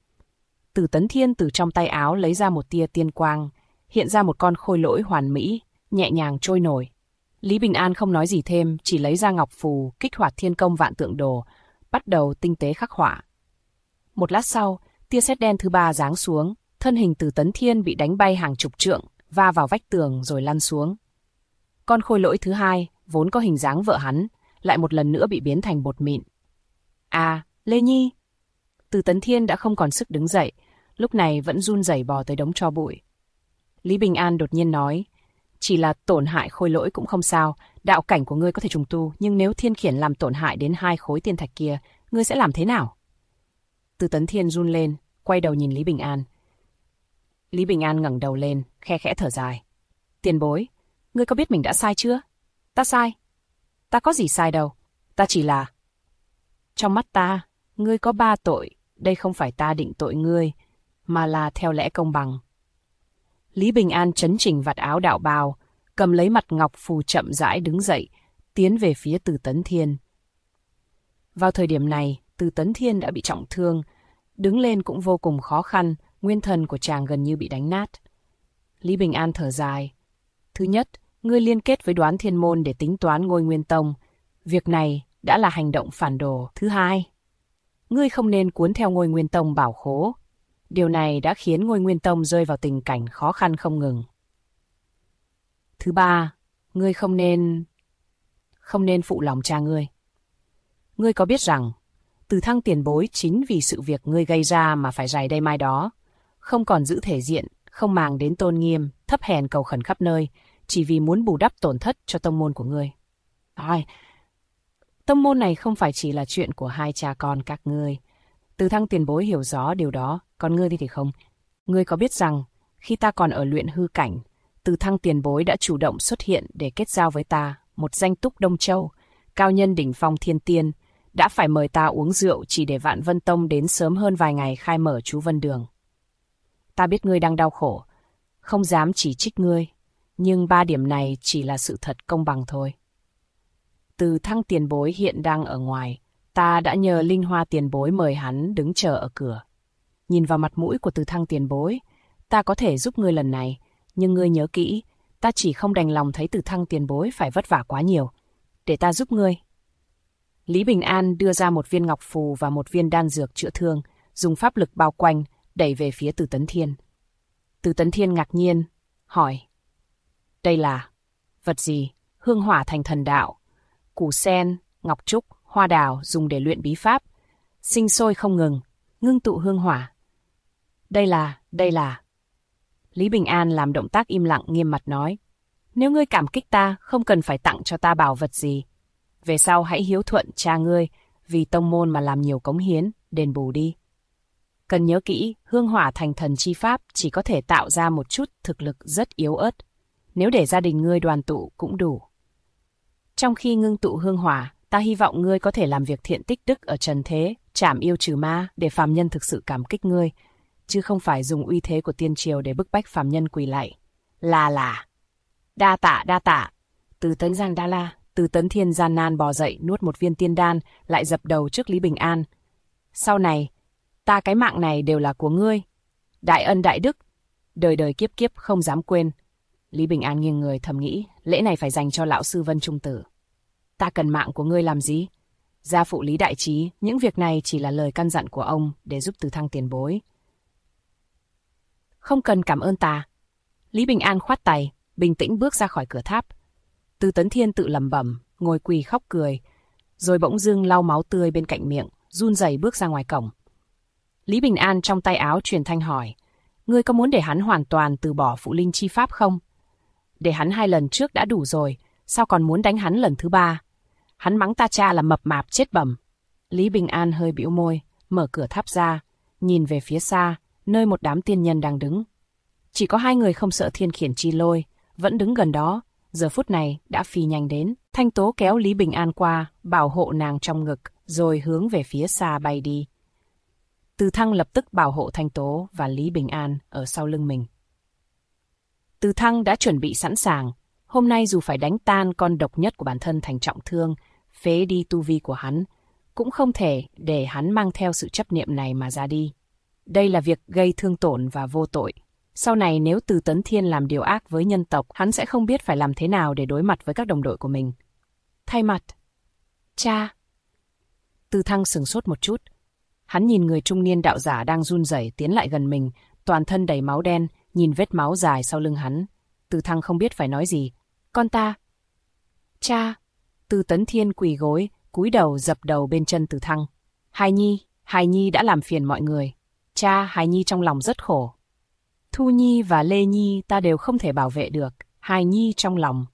Từ Tấn Thiên từ trong tay áo lấy ra một tia tiên quang, hiện ra một con Khôi Lỗi hoàn mỹ, nhẹ nhàng trôi nổi. Lý Bình An không nói gì thêm, chỉ lấy ra ngọc phù, kích hoạt thiên công vạn tượng đồ, bắt đầu tinh tế khắc họa. Một lát sau, tia sét đen thứ 3 giáng xuống, thân hình Từ Tấn Thiên bị đánh bay hàng chục trượng, va vào vách tường rồi lăn xuống. Con Khôi Lỗi thứ 2, vốn có hình dáng vợ hắn, lại một lần nữa bị biến thành bột mịn. À, Lê Nhi! Từ Tấn Thiên đã không còn sức đứng dậy, lúc này vẫn run rẩy bò tới đống tro bụi. Lý Bình An đột nhiên nói, chỉ là tổn hại Khôi Lỗi cũng không sao, đạo cảnh của ngươi có thể trùng tu, nhưng nếu thiên khiển làm tổn hại đến 2 khối tiên thạch kia, ngươi sẽ làm thế nào? Từ Tấn Thiên run lên, quay đầu nhìn Lý Bình An. Lý Bình An ngẩng đầu lên, khe khẽ thở dài. Tiền bối, ngươi có biết mình đã sai chưa? Ta sai. Ta có gì sai đâu, ta chỉ là... Trong mắt ta, ngươi có 3 tội, đây không phải ta định tội ngươi, mà là theo lẽ công bằng. Lý Bình An chấn chỉnh vạt áo đạo bào, cầm lấy mặt ngọc phù chậm rãi đứng dậy, tiến về phía Từ Tấn Thiên. Vào thời điểm này, Từ Tấn Thiên đã bị trọng thương, đứng lên cũng vô cùng khó khăn, nguyên thần của chàng gần như bị đánh nát. Lý Bình An thở dài. Thứ nhất, ngươi liên kết với Đoán Thiên Môn để tính toán ngôi Nguyên Tông. Việc này đã là hành động phản đồ. Thứ hai, ngươi không nên cuốn theo ngôi Nguyên Tông bảo khố. Điều này đã khiến ngôi Nguyên Tông rơi vào tình cảnh khó khăn không ngừng. Thứ ba, ngươi không nên phụ lòng cha ngươi. Ngươi có biết rằng, Từ Thăng tiền bối chính vì sự việc ngươi gây ra mà phải rày đây mai đó, không còn giữ thể diện, không màng đến tôn nghiêm, thấp hèn cầu khẩn khắp nơi, chỉ vì muốn bù đắp tổn thất cho tông môn của ngươi. Tông môn này không phải chỉ là chuyện của 2 cha con các ngươi. Từ Thăng tiền bối hiểu rõ điều đó, còn ngươi thì không. Ngươi có biết rằng, khi ta còn ở luyện hư cảnh, Từ Thăng tiền bối đã chủ động xuất hiện để kết giao với ta, một danh túc Đông Châu, cao nhân đỉnh phong thiên tiên, đã phải mời ta uống rượu chỉ để Vạn Vân Tông đến sớm hơn vài ngày khai mở chú Vân Đường. Ta biết ngươi đang đau khổ, không dám chỉ trích ngươi, nhưng 3 điểm này chỉ là sự thật công bằng thôi. Từ Thăng tiền bối hiện đang ở ngoài, ta đã nhờ Linh Hoa tiền bối mời hắn đứng chờ ở cửa. Nhìn vào mặt mũi của Từ Thăng tiền bối, ta có thể giúp ngươi lần này, nhưng ngươi nhớ kỹ, ta chỉ không đành lòng thấy Từ Thăng tiền bối phải vất vả quá nhiều. Để ta giúp ngươi. Lý Bình An đưa ra một viên ngọc phù và một viên đan dược chữa thương, dùng pháp lực bao quanh, đẩy về phía Từ Tấn Thiên. Từ Tấn Thiên ngạc nhiên, hỏi. Đây là vật gì? Hương hỏa thành thần đạo. Củ sen, ngọc trúc, hoa đào dùng để luyện bí pháp. Sinh sôi không ngừng, ngưng tụ hương hỏa. Đây là. Lý Bình An làm động tác im lặng nghiêm mặt nói. Nếu ngươi cảm kích ta, không cần phải tặng cho ta bảo vật gì. Về sau hãy hiếu thuận cha ngươi, vì tông môn mà làm nhiều cống hiến, đền bù đi. Cần nhớ kỹ, hương hỏa thành thần chi pháp chỉ có thể tạo ra một chút thực lực rất yếu ớt. Nếu để gia đình ngươi đoàn tụ cũng đủ. Trong khi ngưng tụ hương hỏa, ta hy vọng ngươi có thể làm việc thiện tích đức ở trần thế, trảm yêu trừ ma để phàm nhân thực sự cảm kích ngươi, chứ không phải dùng uy thế của tiên triều để bức bách phàm nhân quỳ lạy. Là. Đa tạ. Từ Tấn Thiên gian nan bò dậy nuốt một viên tiên đan, lại dập đầu trước Lý Bình An. Sau này, ta cái mạng này đều là của ngươi. Đại ân đại đức, đời đời kiếp kiếp không dám quên. Lý Bình An nghiêng người thầm nghĩ, lễ này phải dành cho lão sư Vân Trung Tử. Ta cần mạng của ngươi làm gì? Gia phụ Lý Đại Trí, những việc này chỉ là lời căn dặn của ông để giúp Từ Thăng tiền bối. Không cần cảm ơn ta. Lý Bình An khoát tay, bình tĩnh bước ra khỏi cửa tháp. Từ Tấn Thiên tự lẩm bẩm, ngồi quỳ khóc cười, rồi bỗng dưng lau máu tươi bên cạnh miệng, run rẩy bước ra ngoài cổng. Lý Bình An trong tay áo truyền thanh hỏi, ngươi có muốn để hắn hoàn toàn từ bỏ phụ linh chi pháp không? Để hắn 2 lần trước đã đủ rồi, sao còn muốn đánh hắn lần thứ 3? Hắn mắng ta cha là mập mạp chết bẩm. Lý Bình An hơi bĩu môi, mở cửa tháp ra, nhìn về phía xa, nơi một đám tiên nhân đang đứng. Chỉ có 2 người không sợ thiên khiển chi lôi, vẫn đứng gần đó, giờ phút này đã phi nhanh đến. Thanh Tố kéo Lý Bình An qua, bảo hộ nàng trong ngực, rồi hướng về phía xa bay đi. Từ Thăng lập tức bảo hộ Thanh Tố và Lý Bình An ở sau lưng mình. Từ Thăng đã chuẩn bị sẵn sàng, hôm nay dù phải đánh tan con độc nhất của bản thân thành trọng thương, phế đi tu vi của hắn, cũng không thể để hắn mang theo sự chấp niệm này mà ra đi. Đây là việc gây thương tổn và vô tội. Sau này nếu Từ Tấn Thiên làm điều ác với nhân tộc, hắn sẽ không biết phải làm thế nào để đối mặt với các đồng đội của mình. Thay mặt. Cha. Từ Thăng sửng sốt một chút. Hắn nhìn người trung niên đạo giả đang run rẩy tiến lại gần mình, toàn thân đầy máu đen, nhìn vết máu dài sau lưng hắn. Từ Thăng không biết phải nói gì. Con ta. Cha. Từ Tấn Thiên quỳ gối, cúi đầu dập đầu bên chân Từ Thăng. Hài Nhi đã làm phiền mọi người. Cha, Hài Nhi trong lòng rất khổ. Thu Nhi và Lê Nhi ta đều không thể bảo vệ được. Hài Nhi trong lòng.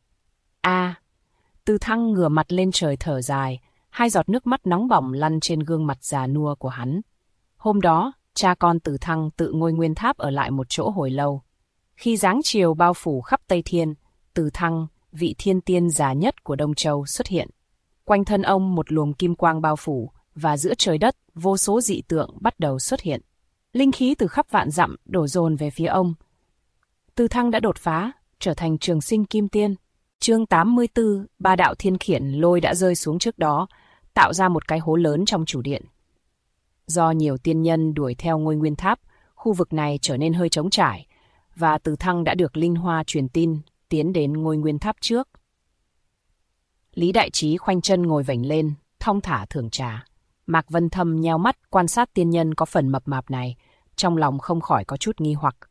Từ Thăng ngửa mặt lên trời thở dài, 2 giọt nước mắt nóng bỏng lăn trên gương mặt già nua của hắn. Hôm đó, cha con Từ Thăng tự ngôi nguyên tháp ở lại một chỗ hồi lâu. Khi dáng chiều bao phủ khắp Tây Thiên, Từ Thăng, vị thiên tiên già nhất của Đông Châu xuất hiện. Quanh thân ông một luồng kim quang bao phủ, và giữa trời đất, vô số dị tượng bắt đầu xuất hiện. Linh khí từ khắp vạn dặm đổ dồn về phía ông. Từ Thăng đã đột phá, trở thành trường sinh kim tiên. Chương 84, 3 đạo thiên khiển lôi đã rơi xuống trước đó, tạo ra một cái hố lớn trong chủ điện. Do nhiều tiên nhân đuổi theo ngôi nguyên tháp, khu vực này trở nên hơi trống trải, và Từ Thăng đã được Linh Hoa truyền tin, tiến đến ngôi nguyên tháp trước. Lý Đại Trí khoanh chân ngồi vểnh lên, thong thả thưởng trà. Mạc Vân Thâm nheo mắt quan sát tiên nhân có phần mập mạp này, trong lòng không khỏi có chút nghi hoặc.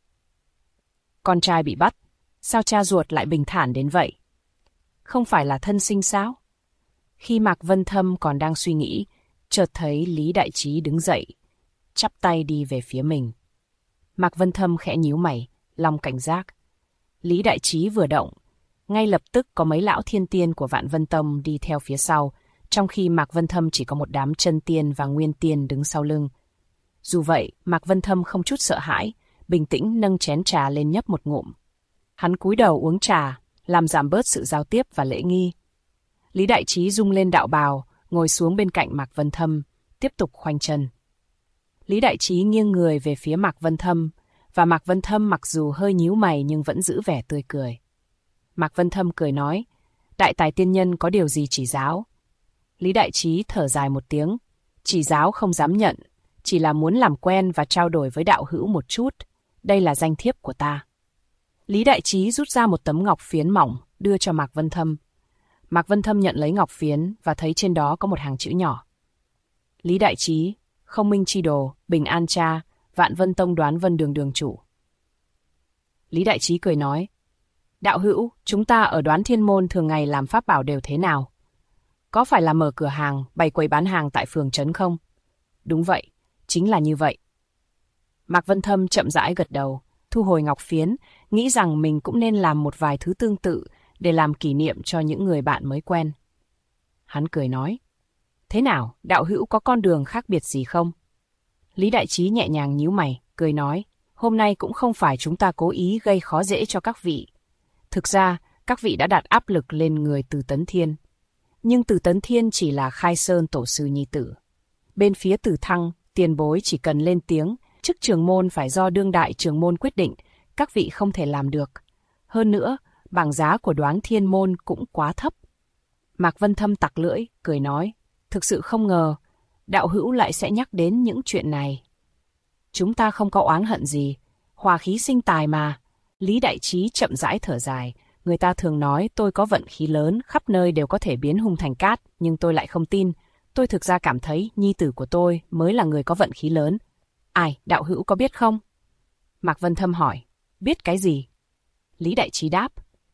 Con trai bị bắt, sao cha ruột lại bình thản đến vậy? Không phải là thân sinh sao? Khi Mạc Vân Thâm còn đang suy nghĩ, chợt thấy Lý Đại Trí đứng dậy, chắp tay đi về phía mình. Mạc Vân Thâm khẽ nhíu mày, lòng cảnh giác. Lý Đại Trí vừa động, ngay lập tức có mấy lão thiên tiên của Vạn Vân Tông đi theo phía sau, trong khi Mạc Vân Thâm chỉ có một đám chân tiên và nguyên tiên đứng sau lưng. Dù vậy, Mạc Vân Thâm không chút sợ hãi, bình tĩnh nâng chén trà lên nhấp một ngụm. Hắn cúi đầu uống trà, làm giảm bớt sự giao tiếp và lễ nghi. Lý Đại Trí rung lên đạo bào, ngồi xuống bên cạnh Mạc Vân Thâm, tiếp tục khoanh chân. Lý Đại Trí nghiêng người về phía Mạc Vân Thâm, và Mạc Vân Thâm mặc dù hơi nhíu mày nhưng vẫn giữ vẻ tươi cười. Mạc Vân Thâm cười nói, đại tài tiên nhân có điều gì chỉ giáo? Lý Đại Trí thở dài một tiếng, chỉ giáo không dám nhận, chỉ là muốn làm quen và trao đổi với đạo hữu một chút, đây là danh thiếp của ta. Lý Đại Trí rút ra một tấm ngọc phiến mỏng, đưa cho Mạc Vân Thâm. Mạc Vân Thâm nhận lấy ngọc phiến và thấy trên đó có một hàng chữ nhỏ. Lý Đại Trí, Không Minh Chi Đồ, Bình An Cha, Vạn Vân Tông Đoán Vân Đường đường chủ. Lý Đại Trí cười nói, đạo hữu, chúng ta ở Đoán Thiên Môn thường ngày làm pháp bảo đều thế nào? Có phải là mở cửa hàng, bày quầy bán hàng tại phường trấn không? Đúng vậy, chính là như vậy. Mạc Vân Thâm chậm rãi gật đầu, thu hồi ngọc phiến, nghĩ rằng mình cũng nên làm một vài thứ tương tự để làm kỷ niệm cho những người bạn mới quen. Hắn cười nói, thế nào, đạo hữu có con đường khác biệt gì không? Lý Đại Trí nhẹ nhàng nhíu mày, cười nói, hôm nay cũng không phải chúng ta cố ý gây khó dễ cho các vị. Thực ra, các vị đã đặt áp lực lên người Từ Tấn Thiên. Nhưng Từ Tấn Thiên chỉ là khai sơn tổ sư nhi tử. Bên phía Từ Thăng, tiền bối chỉ cần lên tiếng, chức trưởng môn phải do đương đại trưởng môn quyết định, các vị không thể làm được. Hơn nữa, bảng giá của Đoán Thiên Môn cũng quá thấp. Mạc Vân Thâm tặc lưỡi, cười nói, thực sự không ngờ, đạo hữu lại sẽ nhắc đến những chuyện này. Chúng ta không có oán hận gì, hòa khí sinh tài mà. Lý Đại Trí chậm rãi thở dài, người ta thường nói tôi có vận khí lớn, khắp nơi đều có thể biến hung thành cát, nhưng tôi lại không tin. Tôi thực ra cảm thấy nhi tử của tôi mới là người có vận khí lớn. Ai, đạo hữu có biết không? Mạc Vân Thâm hỏi, biết cái gì? Lý Đại Trí đáp,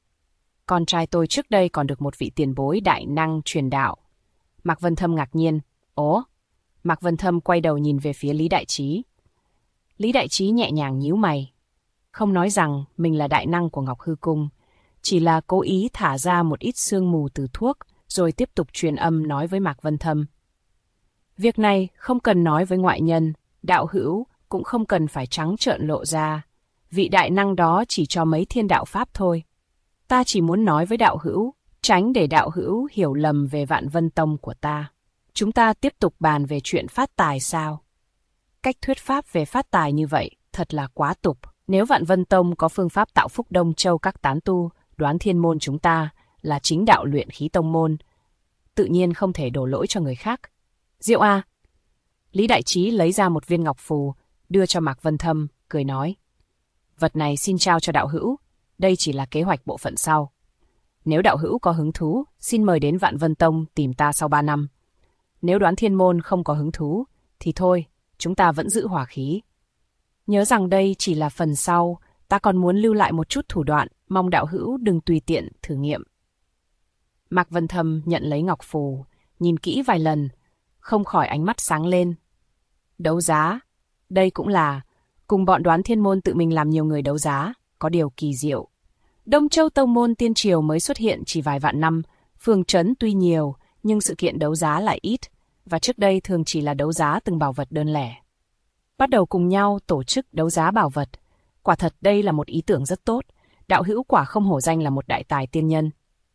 con trai tôi trước đây còn được một vị tiền bối đại năng truyền đạo. Mạc Vân Thâm ngạc nhiên, ố? Mạc Vân Thâm quay đầu nhìn về phía Lý Đại Trí. Lý Đại Trí nhẹ nhàng nhíu mày, không nói rằng mình là đại năng của Ngọc Hư Cung, chỉ là cố ý thả ra một ít sương mù từ thuốc, rồi tiếp tục truyền âm nói với Mạc Vân Thâm. Việc này không cần nói với ngoại nhân, đạo hữu cũng không cần phải trắng trợn lộ ra. Vị đại năng đó chỉ cho mấy thiên đạo pháp thôi. Ta chỉ muốn nói với đạo hữu, tránh để đạo hữu hiểu lầm về Vạn Vân Tông của ta. Chúng ta tiếp tục bàn về chuyện phát tài sao? Cách thuyết pháp về phát tài như vậy thật là quá tục. Nếu Vạn Vân Tông có phương pháp tạo phúc Đông Châu các tán tu, Đoán Thiên Môn chúng ta là chính đạo luyện khí tông môn, tự nhiên không thể đổ lỗi cho người khác. Diệu a! Lý Đại Trí lấy ra một viên ngọc phù, đưa cho Mạc Vân Thâm, cười nói. Vật này xin trao cho đạo hữu, đây chỉ là kế hoạch bộ phận sau. Nếu đạo hữu có hứng thú, xin mời đến Vạn Vân Tông tìm ta sau 3 năm. Nếu Đoán Thiên Môn không có hứng thú, thì thôi, chúng ta vẫn giữ hòa khí. Nhớ rằng đây chỉ là phần sau, ta còn muốn lưu lại một chút thủ đoạn, mong đạo hữu đừng tùy tiện thử nghiệm. Mạc Vân Thâm nhận lấy ngọc phù, nhìn kỹ vài lần, không khỏi ánh mắt sáng lên. Đấu giá, đây cũng là, cùng bọn Đoán Thiên Môn tự mình làm nhiều người đấu giá, có điều kỳ diệu. Đông Châu Tông Môn Tiên Triều mới xuất hiện chỉ vài vạn năm, phường trấn tuy nhiều, nhưng sự kiện đấu giá lại ít, và trước đây thường chỉ là đấu giá từng bảo vật đơn lẻ. Bắt đầu cùng nhau tổ chức đấu giá bảo vật. Quả thật đây là một ý tưởng rất tốt, đạo hữu quả không hổ danh là một đại tài tiên nhân.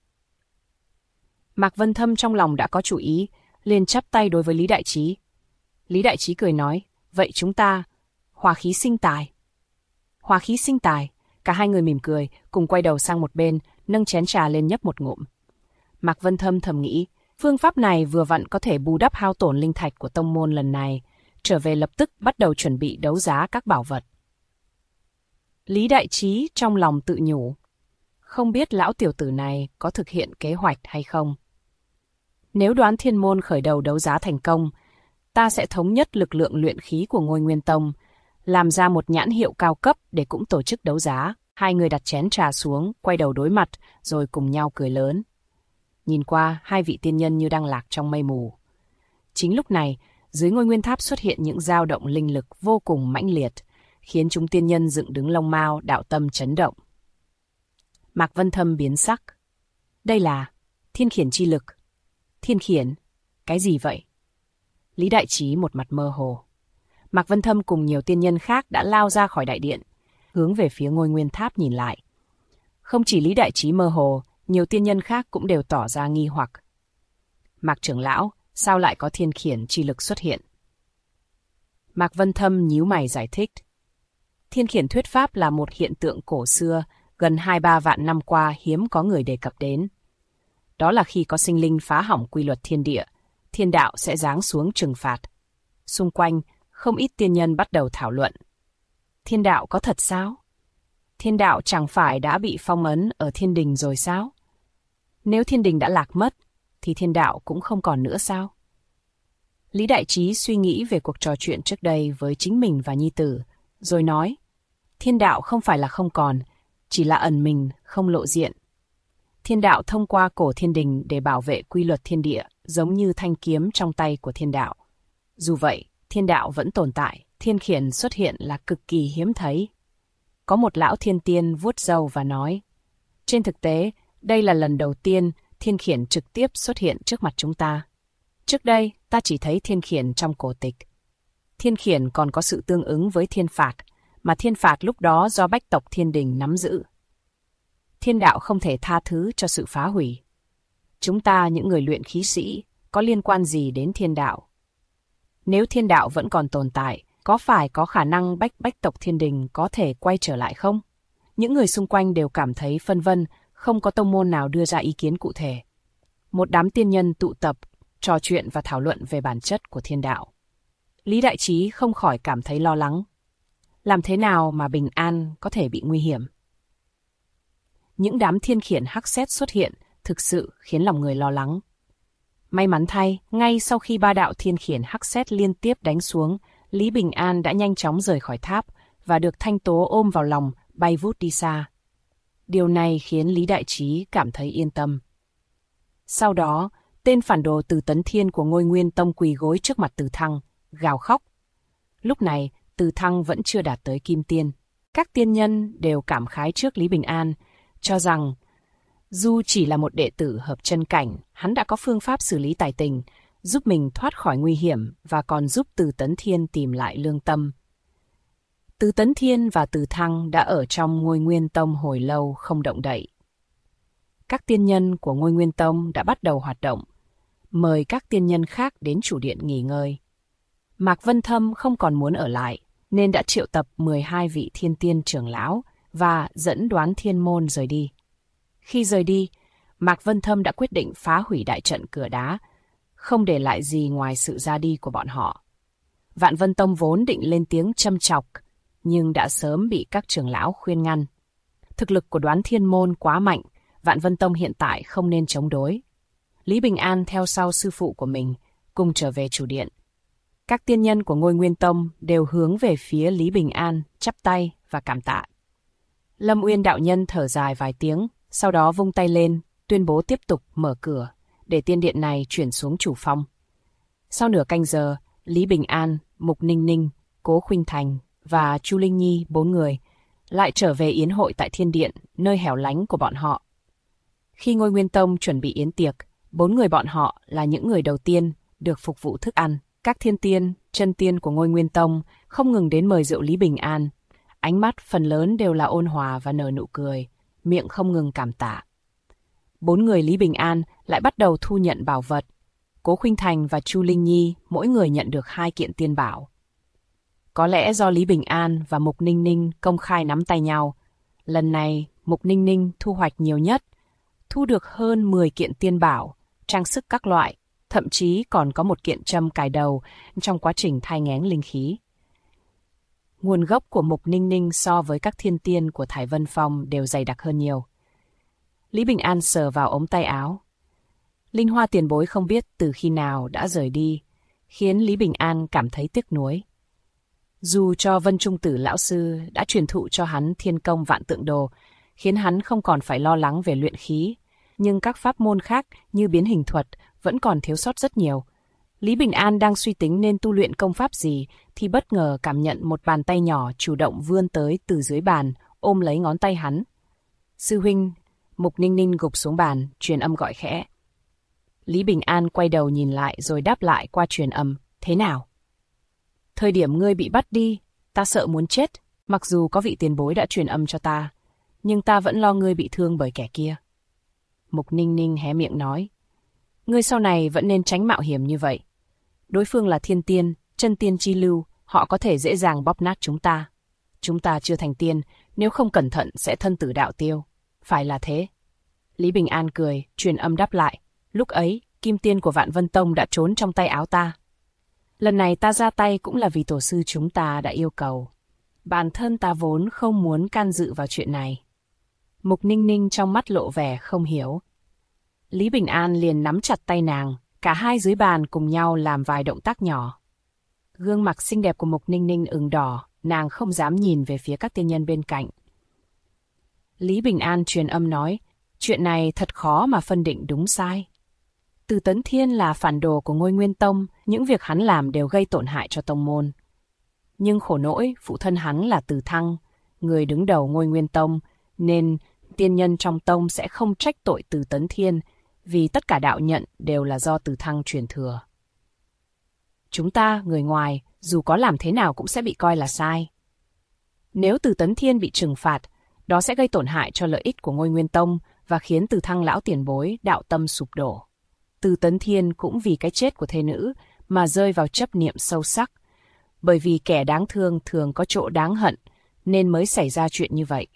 Mạc Vân Thâm trong lòng đã có chủ ý, liền chắp tay đối với Lý Đại Trí. Lý Đại Trí cười nói, vậy chúng ta, hòa khí sinh tài. Hòa khí sinh tài, cả hai người mỉm cười, cùng quay đầu sang một bên, nâng chén trà lên nhấp một ngụm. Mạc Vân Thâm thầm nghĩ, phương pháp này vừa vặn có thể bù đắp hao tổn linh thạch của tông môn lần này, trở về lập tức bắt đầu chuẩn bị đấu giá các bảo vật. Lý Đại Trí trong lòng tự nhủ, không biết lão tiểu tử này có thực hiện kế hoạch hay không. Nếu Đoán Thiên Môn khởi đầu đấu giá thành công, ta sẽ thống nhất lực lượng luyện khí của Ngôi Nguyên Tông, làm ra một nhãn hiệu cao cấp để cũng tổ chức đấu giá. Hai người đặt chén trà xuống, quay đầu đối mặt, rồi cùng nhau cười lớn. Nhìn qua, hai vị tiên nhân như đang lạc trong mây mù. Chính lúc này, dưới ngôi nguyên tháp xuất hiện những dao động linh lực vô cùng mãnh liệt, khiến chúng tiên nhân dựng đứng lông mao, đạo tâm chấn động. Mạc Vân Thâm biến sắc. Đây là thiên khiển chi lực. Thiên khiển? Cái gì vậy? Lý Đại Trí một mặt mơ hồ. Mạc Vân Thâm cùng nhiều tiên nhân khác đã lao ra khỏi đại điện, hướng về phía ngôi nguyên tháp nhìn lại. Không chỉ Lý Đại Trí mơ hồ, nhiều tiên nhân khác cũng đều tỏ ra nghi hoặc. Mạc trưởng lão, sao lại có thiên khiển chi lực xuất hiện? Mạc Vân Thâm nhíu mày giải thích. Thiên khiển thuyết pháp là một hiện tượng cổ xưa, gần 2-3 vạn năm qua hiếm có người đề cập đến. Đó là khi có sinh linh phá hỏng quy luật thiên địa, thiên đạo sẽ giáng xuống trừng phạt. Xung quanh, không ít tiên nhân bắt đầu thảo luận. Thiên đạo có thật sao? Thiên đạo chẳng phải đã bị phong ấn ở thiên đình rồi sao? Nếu thiên đình đã lạc mất, thì thiên đạo cũng không còn nữa sao? Lý Đại Trí suy nghĩ về cuộc trò chuyện trước đây với chính mình và nhi tử, rồi nói, thiên đạo không phải là không còn, chỉ là ẩn mình, không lộ diện. Thiên đạo thông qua cổ thiên đình để bảo vệ quy luật thiên địa, giống như thanh kiếm trong tay của thiên đạo. Dù vậy, thiên đạo vẫn tồn tại, thiên khiển xuất hiện là cực kỳ hiếm thấy. Có một lão thiên tiên vuốt râu và nói, trên thực tế, đây là lần đầu tiên thiên khiển trực tiếp xuất hiện trước mặt chúng ta. Trước đây, ta chỉ thấy thiên khiển trong cổ tịch. Thiên khiển còn có sự tương ứng với thiên phạt, mà thiên phạt lúc đó do bách tộc thiên đình nắm giữ. Thiên đạo không thể tha thứ cho sự phá hủy. Chúng ta, những người luyện khí sĩ, có liên quan gì đến thiên đạo? Nếu thiên đạo vẫn còn tồn tại, có phải có khả năng bách tộc thiên đình có thể quay trở lại không? Những người xung quanh đều cảm thấy phân vân, không có tông môn nào đưa ra ý kiến cụ thể. Một đám tiên nhân tụ tập, trò chuyện và thảo luận về bản chất của thiên đạo. Lý Đại Trí không khỏi cảm thấy lo lắng. Làm thế nào mà bình an có thể bị nguy hiểm? Những đám thiên khiển hắc xét xuất hiện thực sự khiến lòng người lo lắng. May mắn thay, ngay sau khi 3 đạo thiên khiển hắc xét liên tiếp đánh xuống, Lý Bình An đã nhanh chóng rời khỏi tháp và được Thanh Tố ôm vào lòng, bay vút đi xa. Điều này khiến Lý Đại Trí cảm thấy yên tâm. Sau đó, tên phản đồ Từ Tấn Thiên của Ngôi Nguyên Tông quỳ gối trước mặt Từ Thăng, gào khóc. Lúc này, Từ Thăng vẫn chưa đạt tới Kim Tiên. Các tiên nhân đều cảm khái trước Lý Bình An, cho rằng dù chỉ là một đệ tử hợp chân cảnh, hắn đã có phương pháp xử lý tài tình, giúp mình thoát khỏi nguy hiểm và còn giúp Từ Tấn Thiên tìm lại lương tâm. Từ Tấn Thiên và Từ Thăng đã ở trong Ngôi Nguyên Tông hồi lâu không động đậy. Các tiên nhân của Ngôi Nguyên Tông đã bắt đầu hoạt động, mời các tiên nhân khác đến chủ điện nghỉ ngơi. Mạc Vân Thâm không còn muốn ở lại, nên đã triệu tập 12 vị thiên tiên trưởng lão và dẫn Đoán Thiên Môn rời đi. Khi rời đi, Mạc Vân Thâm đã quyết định phá hủy đại trận cửa đá, không để lại gì ngoài sự ra đi của bọn họ. Vạn Vân Tông vốn định lên tiếng châm chọc, nhưng đã sớm bị các trưởng lão khuyên ngăn. Thực lực của Đoán Thiên Môn quá mạnh, Vạn Vân Tông hiện tại không nên chống đối. Lý Bình An theo sau sư phụ của mình, cùng trở về chủ điện. Các tiên nhân của Ngôi Nguyên Tông đều hướng về phía Lý Bình An, chắp tay và cảm tạ. Lâm Uyên đạo nhân thở dài vài tiếng, sau đó vung tay lên, tuyên bố tiếp tục mở cửa, để tiên điện này chuyển xuống chủ phong. Sau nửa canh giờ, Lý Bình An, Mục Ninh Ninh, Cố Khuynh Thành và Chu Linh Nhi 4 người lại trở về yến hội tại thiên điện, nơi hẻo lánh của bọn họ. Khi Ngôi Nguyên Tông chuẩn bị yến tiệc, 4 người bọn họ là những người đầu tiên được phục vụ thức ăn. Các thiên tiên, chân tiên của Ngôi Nguyên Tông không ngừng đến mời rượu Lý Bình An. Ánh mắt phần lớn đều là ôn hòa và nở nụ cười, miệng không ngừng cảm tạ. 4 người Lý Bình An lại bắt đầu thu nhận bảo vật. Cố Khuynh Thành và Chu Linh Nhi mỗi người nhận được 2 kiện tiên bảo. Có lẽ do Lý Bình An và Mục Ninh Ninh công khai nắm tay nhau, lần này Mục Ninh Ninh thu hoạch nhiều nhất, thu được hơn 10 kiện tiên bảo, trang sức các loại, thậm chí còn có một kiện châm cài đầu trong quá trình thai nghén linh khí. Nguồn gốc của Mục Ninh Ninh so với các thiên tiên của Thải Vân Phong đều dày đặc hơn nhiều. Lý Bình An sờ vào ống tay áo. Linh Hoa tiền bối không biết từ khi nào đã rời đi, khiến Lý Bình An cảm thấy tiếc nuối. Dù cho Vân Trung Tử lão sư đã truyền thụ cho hắn Thiên Công Vạn Tượng Đồ, khiến hắn không còn phải lo lắng về luyện khí, nhưng các pháp môn khác như biến hình thuật vẫn còn thiếu sót rất nhiều. Lý Bình An đang suy tính nên tu luyện công pháp gì thì bất ngờ cảm nhận một bàn tay nhỏ chủ động vươn tới từ dưới bàn, ôm lấy ngón tay hắn. Sư huynh. Mục Ninh Ninh gục xuống bàn, truyền âm gọi khẽ. Lý Bình An quay đầu nhìn lại rồi đáp lại qua truyền âm, thế nào? Thời điểm ngươi bị bắt đi, ta sợ muốn chết, mặc dù có vị tiền bối đã truyền âm cho ta, nhưng ta vẫn lo ngươi bị thương bởi kẻ kia. Mục Ninh Ninh hé miệng nói, ngươi sau này vẫn nên tránh mạo hiểm như vậy. Đối phương là thiên tiên, chân tiên chi lưu, họ có thể dễ dàng bóp nát chúng ta. Chúng ta chưa thành tiên, nếu không cẩn thận sẽ thân tử đạo tiêu. Phải là thế. Lý Bình An cười, truyền âm đáp lại. Lúc ấy, kim tiên của Vạn Vân Tông đã trốn trong tay áo ta. Lần này ta ra tay cũng là vì tổ sư chúng ta đã yêu cầu. Bản thân ta vốn không muốn can dự vào chuyện này. Mục Ninh Ninh trong mắt lộ vẻ không hiểu. Lý Bình An liền nắm chặt tay nàng, cả hai dưới bàn cùng nhau làm vài động tác nhỏ. Gương mặt xinh đẹp của Mục Ninh Ninh ửng đỏ, nàng không dám nhìn về phía các tiên nhân bên cạnh. Lý Bình An truyền âm nói, chuyện này thật khó mà phân định đúng sai. Từ Tấn Thiên là phản đồ của Ngôi Nguyên Tông, những việc hắn làm đều gây tổn hại cho tông môn. Nhưng khổ nỗi, phụ thân hắn là Từ Thăng, người đứng đầu Ngôi Nguyên Tông, nên tiên nhân trong tông sẽ không trách tội Từ Tấn Thiên, vì tất cả đạo nhận đều là do Từ Thăng truyền thừa. Chúng ta, người ngoài, dù có làm thế nào cũng sẽ bị coi là sai. Nếu Từ Tấn Thiên bị trừng phạt, đó sẽ gây tổn hại cho lợi ích của Ngôi Nguyên Tông và khiến Từ Thăng lão tiền bối đạo tâm sụp đổ. Từ Tấn Thiên cũng vì cái chết của thê nữ mà rơi vào chấp niệm sâu sắc, bởi vì kẻ đáng thương thường có chỗ đáng hận, nên mới xảy ra chuyện như vậy.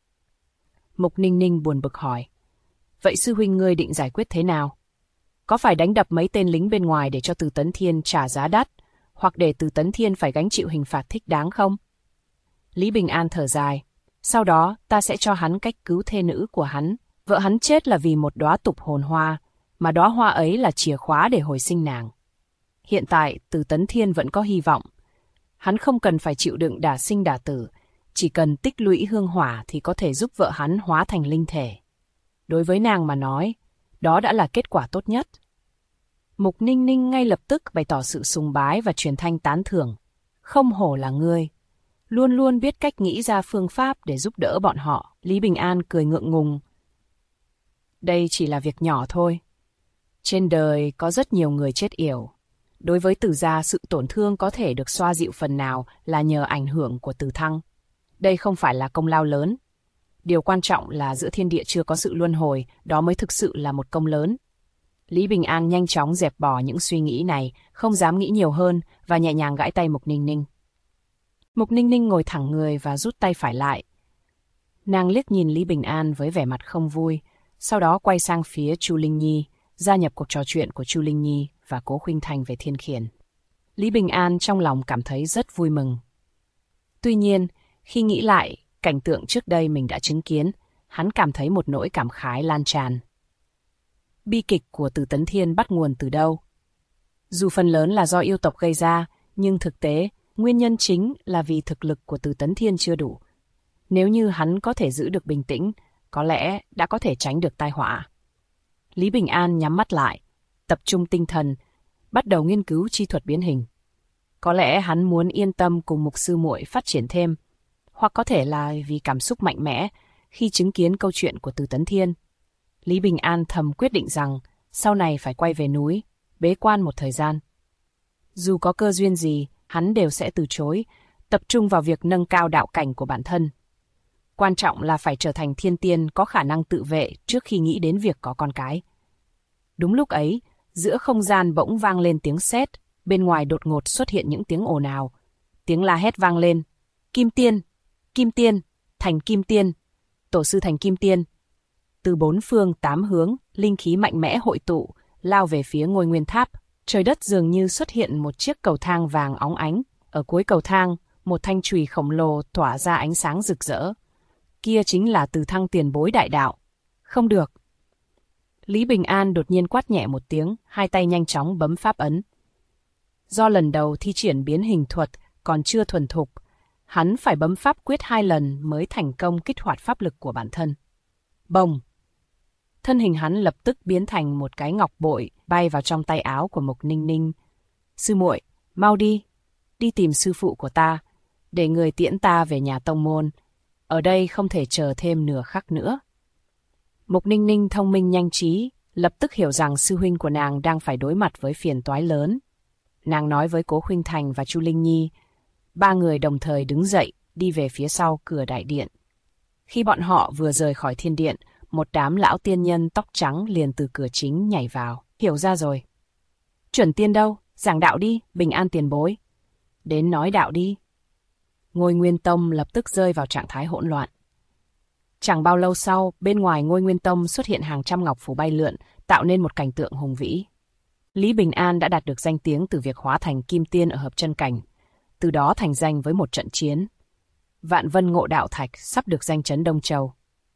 Mục Ninh Ninh buồn bực hỏi, vậy sư huynh ngươi định giải quyết thế nào? Có phải đánh đập mấy tên lính bên ngoài để cho Từ Tấn Thiên trả giá đắt, hoặc để Từ Tấn Thiên phải gánh chịu hình phạt thích đáng không? Lý Bình An thở dài, sau đó ta sẽ cho hắn cách cứu thê nữ của hắn. Vợ hắn chết là vì một đóa tục hồn hoa, mà đóa hoa ấy là chìa khóa để hồi sinh nàng. Hiện tại Từ Tấn Thiên vẫn có hy vọng. Hắn không cần phải chịu đựng đả sinh đả tử, chỉ cần tích lũy hương hỏa thì có thể giúp vợ hắn hóa thành linh thể. Đối với nàng mà nói, đó đã là kết quả tốt nhất. Mục Ninh Ninh ngay lập tức bày tỏ sự sùng bái và truyền thanh tán thưởng. Không hổ là ngươi, luôn luôn biết cách nghĩ ra phương pháp để giúp đỡ bọn họ. Lý Bình An cười ngượng ngùng. Đây chỉ là việc nhỏ thôi. Trên đời có rất nhiều người chết yểu. Đối với Từ gia, sự tổn thương có thể được xoa dịu phần nào là nhờ ảnh hưởng của Từ Thăng. Đây không phải là công lao lớn. Điều quan trọng là giữa thiên địa chưa có sự luân hồi, đó mới thực sự là một công lớn. Lý Bình An nhanh chóng dẹp bỏ những suy nghĩ này, không dám nghĩ nhiều hơn và nhẹ nhàng gãi tay Mục Ninh Ninh. Mục Ninh Ninh ngồi thẳng người và rút tay phải lại. Nàng liếc nhìn Lý Bình An với vẻ mặt không vui, sau đó quay sang phía Chu Linh Nhi, gia nhập cuộc trò chuyện của Chu Linh Nhi và Cố Khuynh Thành về Thiên Khiển. Lý Bình An trong lòng cảm thấy rất vui mừng. Tuy nhiên, khi nghĩ lại cảnh tượng trước đây mình đã chứng kiến, hắn cảm thấy một nỗi cảm khái lan tràn. Bi kịch của Từ Tấn Thiên bắt nguồn từ đâu? Dù phần lớn là do yêu tộc gây ra, nhưng thực tế, nguyên nhân chính là vì thực lực của Từ Tấn Thiên chưa đủ. Nếu như hắn có thể giữ được bình tĩnh, có lẽ đã có thể tránh được tai họa. Lý Bình An nhắm mắt lại, tập trung tinh thần, bắt đầu nghiên cứu chi thuật biến hình. Có lẽ hắn muốn yên tâm cùng Mục sư muội phát triển thêm, hoặc có thể là vì cảm xúc mạnh mẽ khi chứng kiến câu chuyện của Từ Tấn Thiên. Lý Bình An thầm quyết định rằng sau này phải quay về núi, bế quan một thời gian. Dù có cơ duyên gì, hắn đều sẽ từ chối, tập trung vào việc nâng cao đạo cảnh của bản thân. Quan trọng là phải trở thành thiên tiên có khả năng tự vệ trước khi nghĩ đến việc có con cái. Đúng lúc ấy, giữa không gian bỗng vang lên tiếng sét, bên ngoài đột ngột xuất hiện những tiếng ồn ào. Tiếng la hét vang lên, Kim Tiên, Kim Tiên, thành Kim Tiên, tổ sư thành Kim Tiên. Từ bốn phương tám hướng, linh khí mạnh mẽ hội tụ, lao về phía ngôi nguyên tháp. Trời đất dường như xuất hiện một chiếc cầu thang vàng óng ánh. Ở cuối cầu thang, một thanh chùy khổng lồ tỏa ra ánh sáng rực rỡ. Kia chính là Từ Thăng tiền bối đại đạo. Không được. Lý Bình An đột nhiên quát nhẹ một tiếng, hai tay nhanh chóng bấm pháp ấn. Do lần đầu thi triển biến hình thuật còn chưa thuần thục, hắn phải bấm pháp quyết 2 lần mới thành công kích hoạt pháp lực của bản thân. Bồng! Thân hình hắn lập tức biến thành một cái ngọc bội bay vào trong tay áo của Mục Ninh Ninh. Sư muội, mau đi, đi tìm sư phụ của ta, để người tiễn ta về nhà tông môn. Ở đây không thể chờ thêm nửa khắc nữa. Mục Ninh Ninh thông minh nhanh trí, lập tức hiểu rằng sư huynh của nàng đang phải đối mặt với phiền toái lớn. Nàng nói với Cố Khuynh Thành và Chu Linh Nhi, ba người đồng thời đứng dậy, đi về phía sau cửa đại điện. Khi bọn họ vừa rời khỏi thiên điện, một đám lão tiên nhân tóc trắng liền từ cửa chính nhảy vào. Hiểu ra rồi. Chuẩn tiên đâu? Giảng đạo đi, Bình An tiền bối. Đến nói đạo đi. Ngôi Nguyên Tông lập tức rơi vào trạng thái hỗn loạn. Chẳng bao lâu sau, bên ngoài Ngôi Nguyên Tông xuất hiện hàng trăm ngọc phù bay lượn, tạo nên một cảnh tượng hùng vĩ. Lý Bình An đã đạt được danh tiếng từ việc hóa thành kim tiên ở hợp chân cảnh, từ đó thành danh với một trận chiến. Vạn Vân Ngộ Đạo Thạch sắp được danh chấn Đông Châu.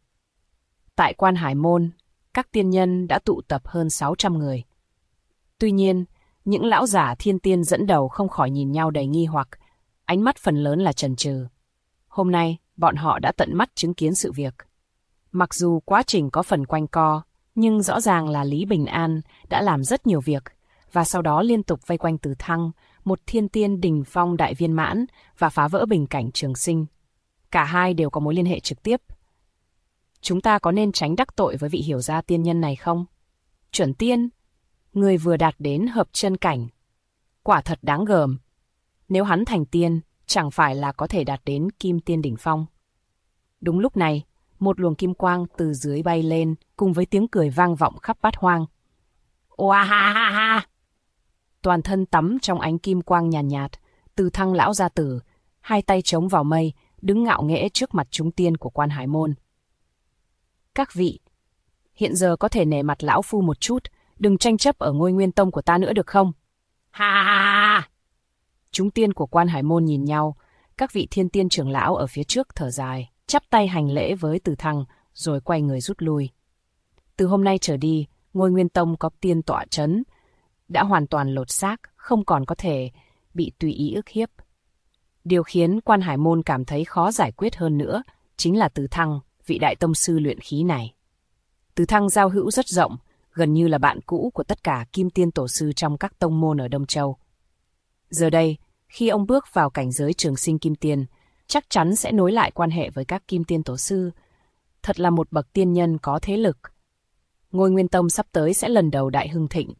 Tại Quan Hải Môn, các tiên nhân đã tụ tập hơn 600 người. Tuy nhiên, những lão giả thiên tiên dẫn đầu không khỏi nhìn nhau đầy nghi hoặc, ánh mắt phần lớn là chần chừ. Hôm nay, bọn họ đã tận mắt chứng kiến sự việc. Mặc dù quá trình có phần quanh co, nhưng rõ ràng là Lý Bình An đã làm rất nhiều việc, và sau đó liên tục vây quanh Từ Thăng, một thiên tiên đỉnh phong đại viên mãn, và phá vỡ bình cảnh Trường Sinh. Cả hai đều có mối liên hệ trực tiếp. Chúng ta có nên tránh đắc tội với vị hiểu ra tiên nhân này không? Chuẩn tiên, người vừa đạt đến hợp chân cảnh. Quả thật đáng gờm. Nếu hắn thành tiên, chẳng phải là có thể đạt đến kim tiên đỉnh phong. Đúng lúc này, một luồng kim quang từ dưới bay lên, cùng với tiếng cười vang vọng khắp bát hoang. Oa ha ha ha! Toàn thân tắm trong ánh kim quang nhàn nhạt, Từ Thăng lão gia tử, hai tay chống vào mây, đứng ngạo nghễ trước mặt chúng tiên của Quan Hải Môn. Các vị, hiện giờ có thể nể mặt lão phu một chút, đừng tranh chấp ở Ngôi Nguyên Tông của ta nữa được không? Ha ha ha! Chúng tiên của Quan Hải Môn nhìn nhau, các vị thiên tiên trưởng lão ở phía trước thở dài, chắp tay hành lễ với Từ Thăng, rồi quay người rút lui. Từ hôm nay trở đi, Ngôi Nguyên Tông có tiên tọa trấn, đã hoàn toàn lột xác, không còn có thể bị tùy ý ức hiếp. Điều khiến Quan Hải Môn cảm thấy khó giải quyết hơn nữa, chính là Từ Thăng, vị đại tông sư luyện khí này. Từ Thăng giao hữu rất rộng, gần như là bạn cũ của tất cả kim tiên tổ sư trong các tông môn ở Đông Châu. Giờ đây, khi ông bước vào cảnh giới Trường Sinh kim tiên, chắc chắn sẽ nối lại quan hệ với các kim tiên tổ sư. Thật là một bậc tiên nhân có thế lực. Ngôi Nguyên Tông sắp tới sẽ lần đầu đại hưng thịnh.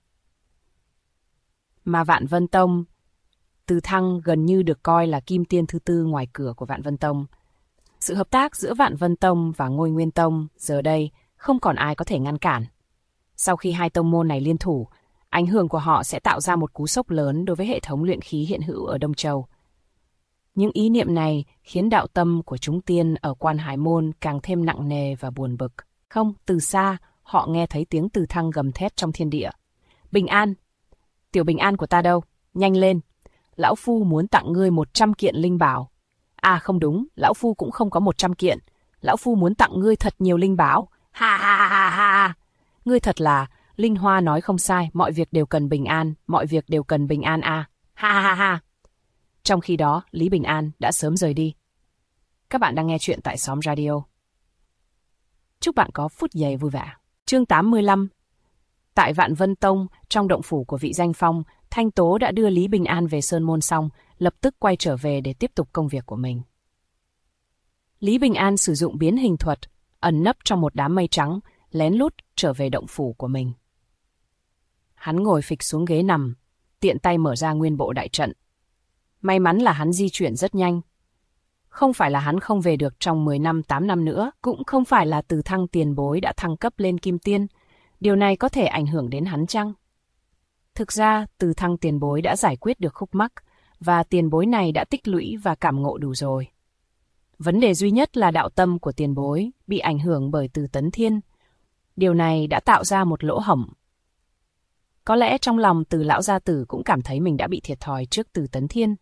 Mà Vạn Vân Tông, Từ Thăng gần như được coi là kim tiên thứ tư ngoài cửa của Vạn Vân Tông. Sự hợp tác giữa Vạn Vân Tông và Ngôi Nguyên Tông giờ đây không còn ai có thể ngăn cản. Sau khi hai tông môn này liên thủ, ảnh hưởng của họ sẽ tạo ra một cú sốc lớn đối với hệ thống luyện khí hiện hữu ở Đông Châu. Những ý niệm này khiến đạo tâm của chúng tiên ở Quan Hải Môn càng thêm nặng nề và buồn bực. Không, từ xa, họ nghe thấy tiếng Từ Thăng gầm thét trong thiên địa. Bình An! Tiểu Bình An của ta đâu? Nhanh lên! Lão Phu muốn tặng ngươi 100 kiện linh bảo. À không đúng, Lão Phu cũng không có 100 kiện. Lão Phu muốn tặng ngươi thật nhiều linh bảo. Ha ha ha ha! Ngươi thật là, Linh Hoa nói không sai, mọi việc đều cần bình an, mọi việc đều cần bình an à. Ha ha ha! Trong khi đó, Lý Bình An đã sớm rời đi. Các bạn đang nghe chuyện tại Xóm Radio. Chúc bạn có phút giây vui vẻ. Chương 85. Tại Vạn Vân Tông, trong động phủ của vị danh phong, Thanh Tố đã đưa Lý Bình An về Sơn Môn xong, lập tức quay trở về để tiếp tục công việc của mình. Lý Bình An sử dụng biến hình thuật, ẩn nấp trong một đám mây trắng, lén lút trở về động phủ của mình. Hắn ngồi phịch xuống ghế nằm, tiện tay mở ra nguyên bộ đại trận. May mắn là hắn di chuyển rất nhanh. Không phải là hắn không về được trong 10 năm 8 năm nữa, cũng không phải là Từ Thăng tiền bối đã thăng cấp lên kim tiên. Điều này có thể ảnh hưởng đến hắn chăng? Thực ra, Từ Thăng tiền bối đã giải quyết được khúc mắc, và tiền bối này đã tích lũy và cảm ngộ đủ rồi. Vấn đề duy nhất là đạo tâm của tiền bối bị ảnh hưởng bởi Từ Tấn Thiên. Điều này đã tạo ra một lỗ hổng. Có lẽ trong lòng Từ lão gia tử cũng cảm thấy mình đã bị thiệt thòi trước Từ Tấn Thiên.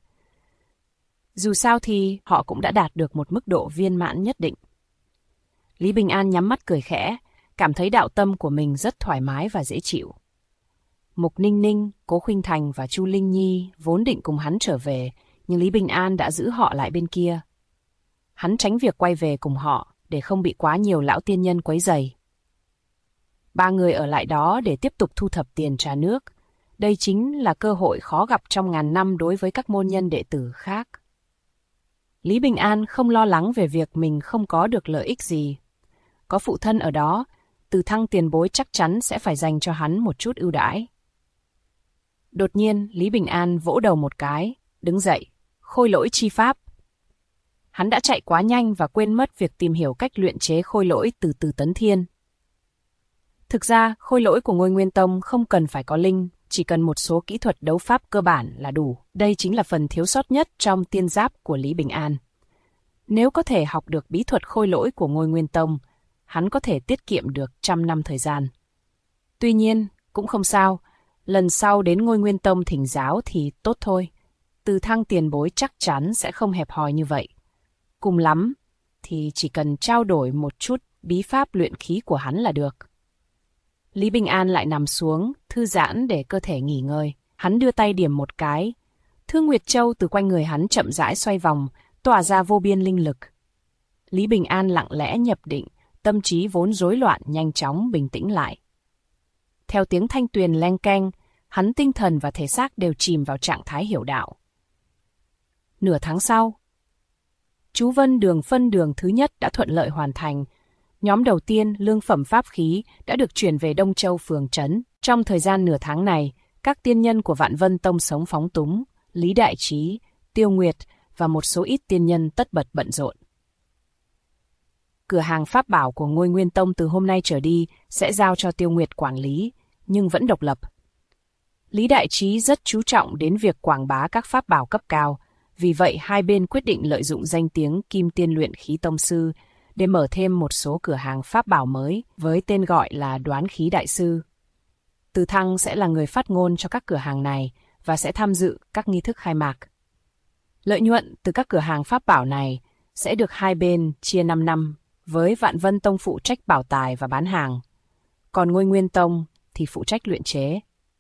Dù sao thì họ cũng đã đạt được một mức độ viên mãn nhất định. Lý Bình An nhắm mắt cười khẽ, cảm thấy đạo tâm của mình rất thoải mái và dễ chịu. Mục Ninh Ninh, Cố Khuynh Thành và Chu Linh Nhi vốn định cùng hắn trở về, nhưng Lý Bình An đã giữ họ lại bên kia. Hắn tránh việc quay về cùng họ để không bị quá nhiều lão tiên nhân quấy rầy. Ba người ở lại đó để tiếp tục thu thập tiền trả nước. Đây chính là cơ hội khó gặp trong ngàn năm đối với các môn nhân đệ tử khác. Lý Bình An không lo lắng về việc mình không có được lợi ích gì. Có phụ thân ở đó, Từ Thăng tiền bối chắc chắn sẽ phải dành cho hắn một chút ưu đãi. Đột nhiên, Lý Bình An vỗ đầu một cái, đứng dậy, khôi lỗi chi pháp. Hắn đã chạy quá nhanh và quên mất việc tìm hiểu cách luyện chế khôi lỗi từ Từ Tấn Thiên. Thực ra, khôi lỗi của Ngôi Nguyên Tông không cần phải có linh, chỉ cần một số kỹ thuật đấu pháp cơ bản là đủ. Đây chính là phần thiếu sót nhất trong tiên giáp của Lý Bình An. Nếu có thể học được bí thuật khôi lỗi của Ngôi Nguyên Tông, hắn có thể tiết kiệm được 100 năm thời gian. Tuy nhiên, cũng không sao, lần sau đến Ngôi Nguyên Tông thỉnh giáo thì tốt thôi. Từ Thăng tiền bối chắc chắn sẽ không hẹp hòi như vậy. Cùng lắm, thì chỉ cần trao đổi một chút bí pháp luyện khí của hắn là được. Lý Bình An lại nằm xuống, thư giãn để cơ thể nghỉ ngơi. Hắn đưa tay điểm một cái. Thương Nguyệt Châu từ quanh người hắn chậm rãi xoay vòng, tỏa ra vô biên linh lực. Lý Bình An lặng lẽ nhập định, tâm trí vốn rối loạn nhanh chóng bình tĩnh lại. Theo tiếng thanh tuyền leng keng, hắn tinh thần và thể xác đều chìm vào trạng thái hiểu đạo. Nửa tháng sau, chú Vân Đường phân đường thứ nhất đã thuận lợi hoàn thành. Nhóm đầu tiên, lương phẩm pháp khí, đã được chuyển về Đông Châu phường trấn. Trong thời gian nửa tháng này, các tiên nhân của Vạn Vân Tông sống phóng túng, Lý Đại Trí, Tiêu Nguyệt và một số ít tiên nhân tất bật bận rộn. Cửa hàng pháp bảo của Ngôi Nguyên Tông từ hôm nay trở đi sẽ giao cho Tiêu Nguyệt quản lý, nhưng vẫn độc lập. Lý Đại Trí rất chú trọng đến việc quảng bá các pháp bảo cấp cao, vì vậy hai bên quyết định lợi dụng danh tiếng Kim Tiên Luyện Khí Tông Sư để mở thêm một số cửa hàng pháp bảo mới với tên gọi là Đoán Khí Đại Sư. Từ Thăng sẽ là người phát ngôn cho các cửa hàng này và sẽ tham dự các nghi thức khai mạc. Lợi nhuận từ các cửa hàng pháp bảo này sẽ được hai bên chia 5 năm, với Vạn Vân Tông phụ trách bảo tài và bán hàng, còn Ngôi Nguyên Tông thì phụ trách luyện chế.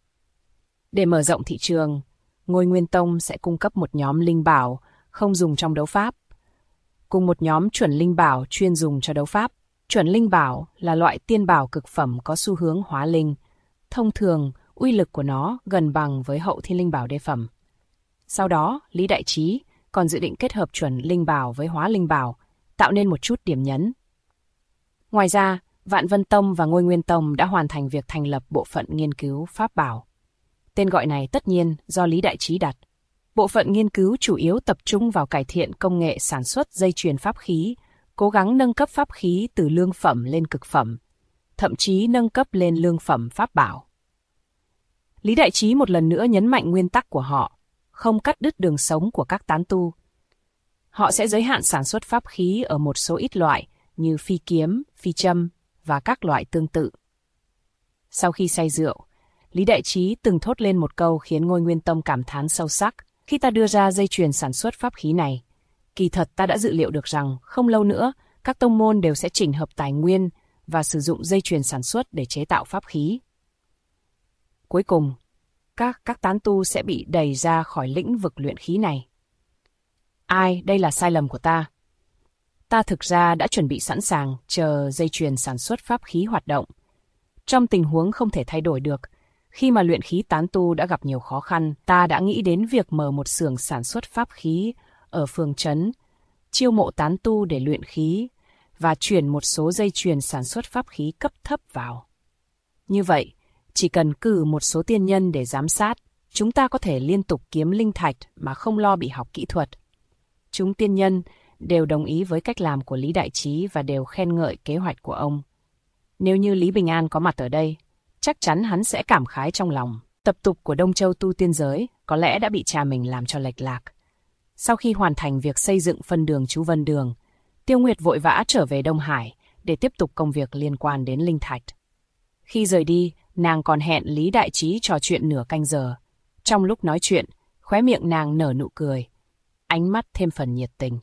Để mở rộng thị trường, Ngôi Nguyên Tông sẽ cung cấp một nhóm linh bảo không dùng trong đấu pháp, cùng một nhóm chuẩn linh bảo chuyên dùng cho đấu pháp. Chuẩn linh bảo là loại tiên bảo cực phẩm có xu hướng hóa linh. Thông thường, uy lực của nó gần bằng với hậu thiên linh bảo đê phẩm. Sau đó, Lý Đại Trí còn dự định kết hợp chuẩn linh bảo với hóa linh bảo, tạo nên một chút điểm nhấn. Ngoài ra, Vạn Vân Tông và Ngôi Nguyên Tông đã hoàn thành việc thành lập bộ phận nghiên cứu pháp bảo. Tên gọi này tất nhiên do Lý Đại Trí đặt. Bộ phận nghiên cứu chủ yếu tập trung vào cải thiện công nghệ sản xuất dây chuyền pháp khí, cố gắng nâng cấp pháp khí từ lương phẩm lên cực phẩm, thậm chí nâng cấp lên lương phẩm pháp bảo. Lý Đại Trí một lần nữa nhấn mạnh nguyên tắc của họ, không cắt đứt đường sống của các tán tu. Họ sẽ giới hạn sản xuất pháp khí ở một số ít loại như phi kiếm, phi châm và các loại tương tự. Sau khi say rượu, Lý Đại Trí từng thốt lên một câu khiến Ngôi Nguyên Tông cảm thán sâu sắc. Khi ta đưa ra dây chuyền sản xuất pháp khí này, kỳ thật ta đã dự liệu được rằng không lâu nữa, các tông môn đều sẽ chỉnh hợp tài nguyên và sử dụng dây chuyền sản xuất để chế tạo pháp khí. Cuối cùng, các tán tu sẽ bị đẩy ra khỏi lĩnh vực luyện khí này. Đây là sai lầm của ta. Ta thực ra đã chuẩn bị sẵn sàng chờ dây chuyền sản xuất pháp khí hoạt động. Trong tình huống không thể thay đổi được, khi mà luyện khí tán tu đã gặp nhiều khó khăn, ta đã nghĩ đến việc mở một xưởng sản xuất pháp khí ở phường trấn, chiêu mộ tán tu để luyện khí và chuyển một số dây chuyền sản xuất pháp khí cấp thấp vào. Như vậy, chỉ cần cử một số tiên nhân để giám sát, chúng ta có thể liên tục kiếm linh thạch mà không lo bị học kỹ thuật. Chúng tiên nhân đều đồng ý với cách làm của Lý Đại Trí và đều khen ngợi kế hoạch của ông. Nếu như Lý Bình An có mặt ở đây, chắc chắn hắn sẽ cảm khái trong lòng. Tập tục của Đông Châu tu tiên giới có lẽ đã bị cha mình làm cho lệch lạc. Sau khi hoàn thành việc xây dựng phân đường chú Vân Đường, Tiêu Nguyệt vội vã trở về Đông Hải để tiếp tục công việc liên quan đến linh thạch. Khi rời đi, nàng còn hẹn Lý Đại Trí trò chuyện nửa canh giờ. Trong lúc nói chuyện, khóe miệng nàng nở nụ cười, ánh mắt thêm phần nhiệt tình.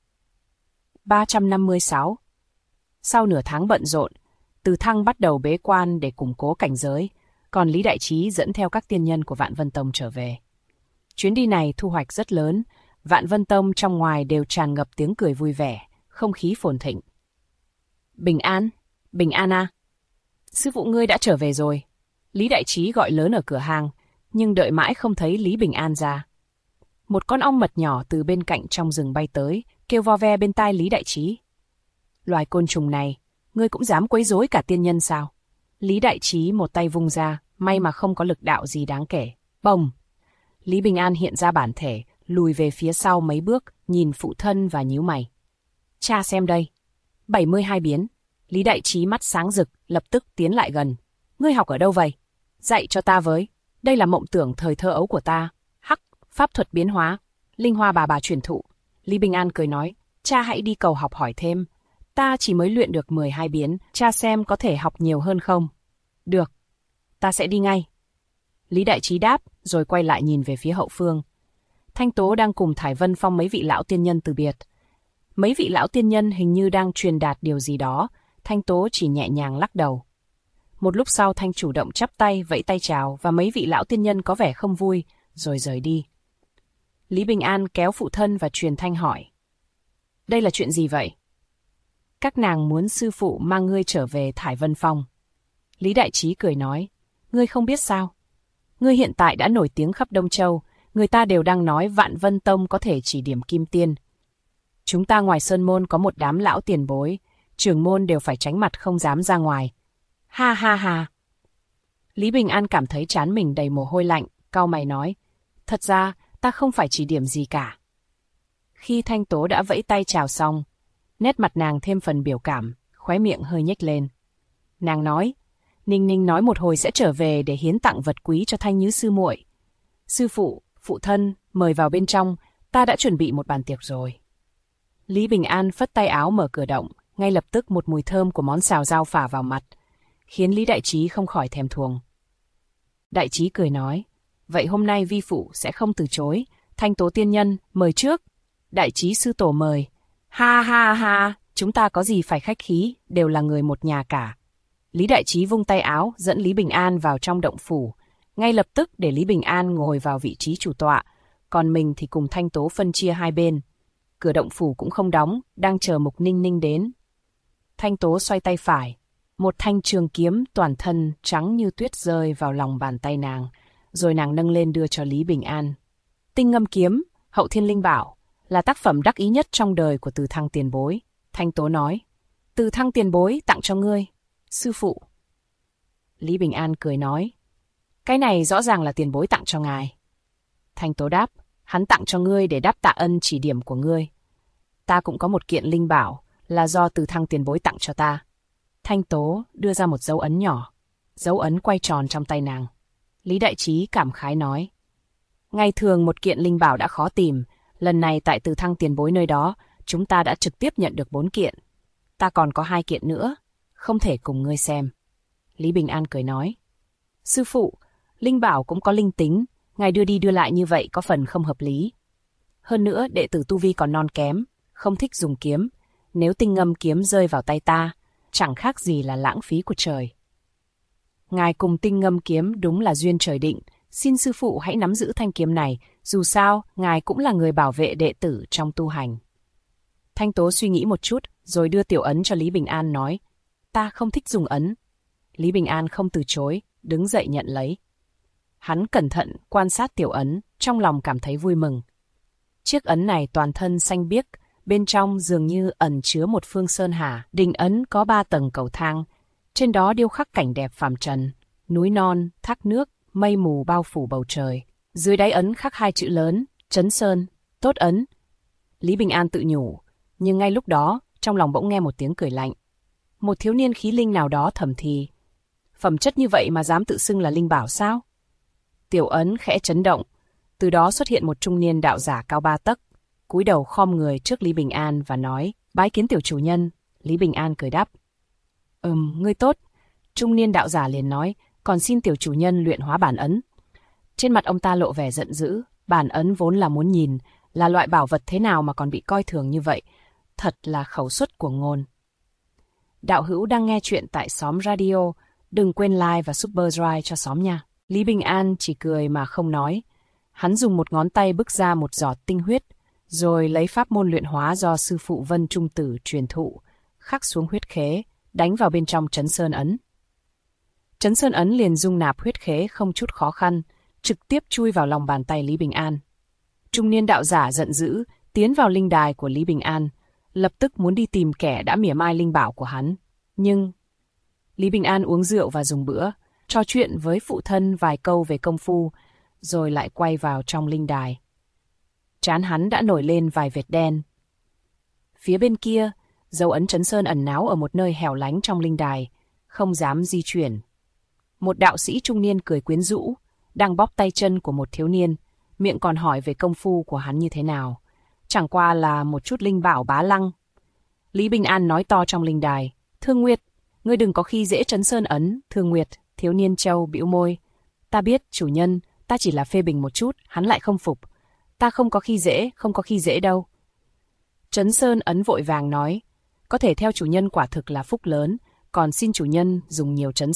356. Sau nửa tháng bận rộn, Từ Thăng bắt đầu bế quan để củng cố cảnh giới, còn Lý Đại Trí dẫn theo các tiên nhân của Vạn Vân Tông trở về. Chuyến đi này thu hoạch rất lớn, Vạn Vân Tông trong ngoài đều tràn ngập tiếng cười vui vẻ, không khí phồn thịnh. Bình An à? Sư phụ ngươi đã trở về rồi. Lý Đại Trí gọi lớn ở cửa hàng, nhưng đợi mãi không thấy Lý Bình An ra. Một con ong mật nhỏ từ bên cạnh trong rừng bay tới, kêu vo ve bên tai Lý Đại Trí. Loài côn trùng này, ngươi cũng dám quấy rối cả tiên nhân sao? Lý Đại Trí một tay vung ra, may mà không có lực đạo gì đáng kể. Bồng! Lý Bình An hiện ra bản thể, lùi về phía sau mấy bước, nhìn phụ thân và nhíu mày. Cha xem đây. 72 biến. Lý Đại Trí mắt sáng rực, lập tức tiến lại gần. Ngươi học ở đâu vậy? Dạy cho ta với. Đây là mộng tưởng thời thơ ấu của ta. Hắc, pháp thuật biến hóa. Linh hoa bà truyền thụ. Lý Bình An cười nói, cha hãy đi cầu học hỏi thêm. Ta chỉ mới luyện được 12 biến, cha xem có thể học nhiều hơn không? Được, ta sẽ đi ngay. Lý Đại Trí đáp, rồi quay lại nhìn về phía hậu phương. Thanh Tố đang cùng Thải Vân Phong mấy vị lão tiên nhân từ biệt. Mấy vị lão tiên nhân hình như đang truyền đạt điều gì đó, Thanh Tố chỉ nhẹ nhàng lắc đầu. Một lúc sau Thanh chủ động chắp tay, vẫy tay chào và mấy vị lão tiên nhân có vẻ không vui, rồi rời đi. Lý Bình An kéo phụ thân và truyền thanh hỏi. Đây là chuyện gì vậy? Các nàng muốn sư phụ mang ngươi trở về Thải Vân Phong. Lý Đại Trí cười nói, ngươi không biết sao? Ngươi hiện tại đã nổi tiếng khắp Đông Châu, người ta đều đang nói Vạn Vân Tông có thể chỉ điểm kim tiên. Chúng ta ngoài sơn môn có một đám lão tiền bối, trưởng môn đều phải tránh mặt không dám ra ngoài. Ha ha ha. Lý Bình An cảm thấy trán mình đầy mồ hôi lạnh, cau mày nói, thật ra ta không phải chỉ điểm gì cả. Khi Thanh Tố đã vẫy tay chào xong, nét mặt nàng thêm phần biểu cảm, khóe miệng hơi nhếch lên. Nàng nói, Ninh Ninh nói một hồi sẽ trở về để hiến tặng vật quý cho Thanh Nhứ sư muội. Sư phụ, phụ thân, mời vào bên trong, ta đã chuẩn bị một bàn tiệc rồi. Lý Bình An phất tay áo mở cửa động, ngay lập tức một mùi thơm của món xào rau phả vào mặt, khiến Lý Đại Trí không khỏi thèm thuồng. Đại Trí cười nói, vậy hôm nay vi phụ sẽ không từ chối, Thanh Tố tiên nhân, mời trước. Đại Trí sư tổ mời. Ha ha ha, chúng ta có gì phải khách khí, đều là người một nhà cả. Lý Đại Trí vung tay áo, dẫn Lý Bình An vào trong động phủ, ngay lập tức để Lý Bình An ngồi vào vị trí chủ tọa, còn mình thì cùng Thanh Tố phân chia hai bên. Cửa động phủ cũng không đóng, đang chờ Mục Ninh Ninh đến. Thanh Tố xoay tay phải, một thanh trường kiếm toàn thân trắng như tuyết rơi vào lòng bàn tay nàng, rồi nàng nâng lên đưa cho Lý Bình An. Tinh ngâm kiếm, hậu thiên linh bảo, là tác phẩm đắc ý nhất trong đời của Từ Thăng tiền bối. Thanh Tố nói, Từ Thăng tiền bối tặng cho ngươi, sư phụ. Lý Bình An cười nói, cái này rõ ràng là tiền bối tặng cho ngài. Thanh Tố đáp, hắn tặng cho ngươi để đáp tạ ân chỉ điểm của ngươi. Ta cũng có một kiện linh bảo, là do Từ Thăng tiền bối tặng cho ta. Thanh Tố đưa ra một dấu ấn nhỏ, dấu ấn quay tròn trong tay nàng. Lý Đại Trí cảm khái nói, ngày thường một kiện linh bảo đã khó tìm, lần này tại Từ Thăng tiền bối nơi đó, chúng ta đã trực tiếp nhận được 4 kiện. Ta còn có 2 kiện nữa, không thể cùng ngươi xem. Lý Bình An cười nói, sư phụ, linh bảo cũng có linh tính, ngài đưa đi đưa lại như vậy có phần không hợp lý. Hơn nữa đệ tử tu vi còn non kém, không thích dùng kiếm, nếu tinh ngâm kiếm rơi vào tay ta, chẳng khác gì là lãng phí của trời. Ngài cùng tinh ngâm kiếm đúng là duyên trời định, xin sư phụ hãy nắm giữ thanh kiếm này, dù sao, ngài cũng là người bảo vệ đệ tử trong tu hành. Thanh Tố suy nghĩ một chút, rồi đưa tiểu ấn cho Lý Bình An nói, ta không thích dùng ấn. Lý Bình An không từ chối, đứng dậy nhận lấy. Hắn cẩn thận quan sát tiểu ấn, trong lòng cảm thấy vui mừng. Chiếc ấn này toàn thân xanh biếc, bên trong dường như ẩn chứa một phương sơn hà. Đỉnh ấn có 3 tầng cầu thang, trên đó điêu khắc cảnh đẹp phàm trần, núi non, thác nước, mây mù bao phủ bầu trời. Dưới đáy ấn khắc 2 chữ lớn, Trấn Sơn, tốt ấn. Lý Bình An tự nhủ, nhưng ngay lúc đó, trong lòng bỗng nghe một tiếng cười lạnh. Một thiếu niên khí linh nào đó thầm thì, phẩm chất như vậy mà dám tự xưng là linh bảo sao? Tiểu ấn khẽ chấn động, từ đó xuất hiện một trung niên đạo giả cao 3 tấc, cúi đầu khom người trước Lý Bình An và nói, bái kiến tiểu chủ nhân. Lý Bình An cười đáp, ngươi tốt. Trung niên đạo giả liền nói, còn xin tiểu chủ nhân luyện hóa bản ấn. Trên mặt ông ta lộ vẻ giận dữ, bản ấn vốn là muốn nhìn, là loại bảo vật thế nào mà còn bị coi thường như vậy, thật là khẩu suất của ngôn. Đạo hữu đang nghe chuyện tại Xóm Radio, đừng quên like và Super Drive cho xóm nha. Lý Bình An chỉ cười mà không nói. Hắn dùng một ngón tay bức ra một giọt tinh huyết, rồi lấy pháp môn luyện hóa do sư phụ Vân Trung Tử truyền thụ, khắc xuống huyết khế, đánh vào bên trong Trấn Sơn ấn. Trấn Sơn ấn liền dung nạp huyết khế không chút khó khăn, trực tiếp chui vào lòng bàn tay Lý Bình An. Trung niên đạo giả giận dữ, tiến vào linh đài của Lý Bình An, lập tức muốn đi tìm kẻ đã mỉa mai linh bảo của hắn. Nhưng Lý Bình An uống rượu và dùng bữa, trò chuyện với phụ thân vài câu về công phu, rồi lại quay vào trong linh đài. trán hắn đã nổi lên vài vệt đen. Phía bên kia, dấu ấn Trấn Sơn ẩn náu ở một nơi hẻo lánh trong linh đài, không dám di chuyển. Một đạo sĩ trung niên cười quyến rũ, đang bóp tay chân của một thiếu niên, miệng còn hỏi về công phu của hắn như thế nào. Chẳng qua là một chút linh bảo bá lăng. Lý Bình An nói to trong linh đài, Thương Nguyệt, ngươi đừng có khi dễ Trấn Sơn ấn. Thương Nguyệt, thiếu niên châu bĩu môi. Ta biết, chủ nhân, ta chỉ là phê bình một chút, hắn lại không phục. Ta không có khi dễ đâu. Trấn Sơn ấn vội vàng nói, có thể theo chủ nhân quả thực là phúc lớn, còn xin chủ nhân dùng nhiều Trấn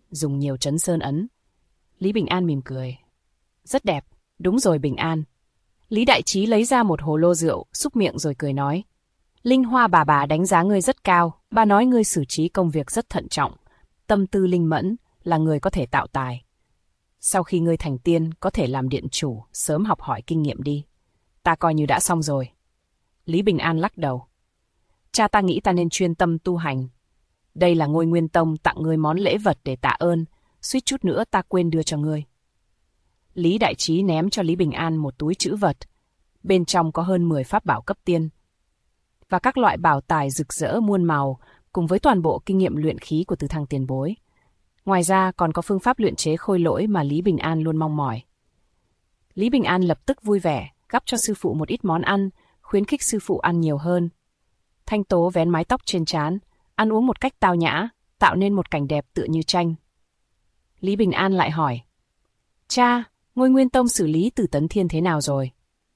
Sơn ấn. Lý Bình An mỉm cười. Rất đẹp, đúng rồi Bình An. Lý Đại Trí lấy ra một hồ lô rượu, xúc miệng rồi cười nói. Linh Hoa bà đánh giá ngươi rất cao, bà nói ngươi xử trí công việc rất thận trọng, tâm tư linh mẫn, là người có thể tạo tài. Sau khi ngươi thành tiên, có thể làm điện chủ, sớm học hỏi kinh nghiệm đi. Ta coi như đã xong rồi. Lý Bình An lắc đầu. Cha ta nghĩ ta nên chuyên tâm tu hành. Đây là Ngôi Nguyên Tông tặng ngươi món lễ vật để tạ ơn, suýt chút nữa ta quên đưa cho ngươi. Lý Đại Trí ném cho Lý Bình An một túi trữ vật. Bên trong có hơn 10 pháp bảo cấp tiên và các loại bảo tài rực rỡ muôn màu, cùng với toàn bộ kinh nghiệm luyện khí của Từ Thăng tiền bối. Ngoài ra còn có phương pháp luyện chế khôi lỗi mà Lý Bình An luôn mong mỏi. Lý Bình An lập tức vui vẻ, gắp cho sư phụ một ít món ăn, khuyến khích sư phụ ăn nhiều hơn. Thanh Tố vén mái tóc trên trán, ăn uống một cách tao nhã, tạo nên một cảnh đẹp tựa như tranh. Lý Bình An lại hỏi, cha, Ngôi Nguyên Tông xử lý Từ Tấn Thiên thế nào rồi?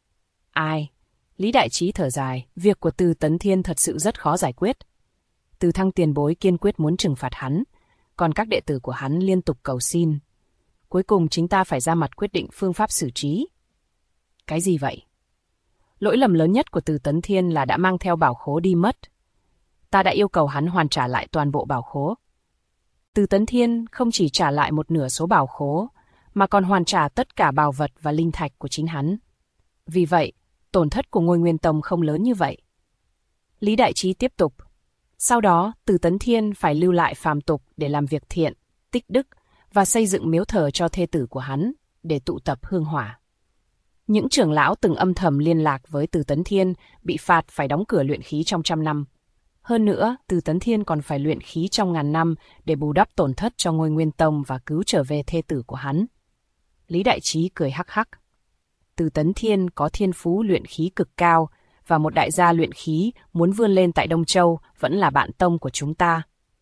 Ai? Lý Đại Trí thở dài, việc của Từ Tấn Thiên thật sự rất khó giải quyết. Từ Thăng tiền bối kiên quyết muốn trừng phạt hắn, còn các đệ tử của hắn liên tục cầu xin. Cuối cùng chính ta phải ra mặt quyết định phương pháp xử trí. Cái gì vậy? Lỗi lầm lớn nhất của Từ Tấn Thiên là đã mang theo bảo khố đi mất. Ta đã yêu cầu hắn hoàn trả lại toàn bộ bảo khố. Từ Tấn Thiên không chỉ trả lại một nửa số bảo khố, mà còn hoàn trả tất cả bảo vật và linh thạch của chính hắn. Vì vậy, tổn thất của Ngôi Nguyên Tông không lớn như vậy. Lý Đại Trí tiếp tục. Sau đó, Từ Tấn Thiên phải lưu lại phàm tục để làm việc thiện, tích đức và xây dựng miếu thờ cho thê tử của hắn để tụ tập hương hỏa. Những trưởng lão từng âm thầm liên lạc với Từ Tấn Thiên bị phạt phải đóng cửa luyện khí trong 100 năm. Hơn nữa, Từ Tấn Thiên còn phải luyện khí trong 1000 năm để bù đắp tổn thất cho Ngôi Nguyên Tông và cứu trở về thê tử của hắn. Lý Đại Trí cười hắc hắc. Từ Tấn Thiên có thiên phú luyện khí cực cao và một đại gia luyện khí muốn vươn lên tại Đông Châu vẫn là bạn tông của chúng ta.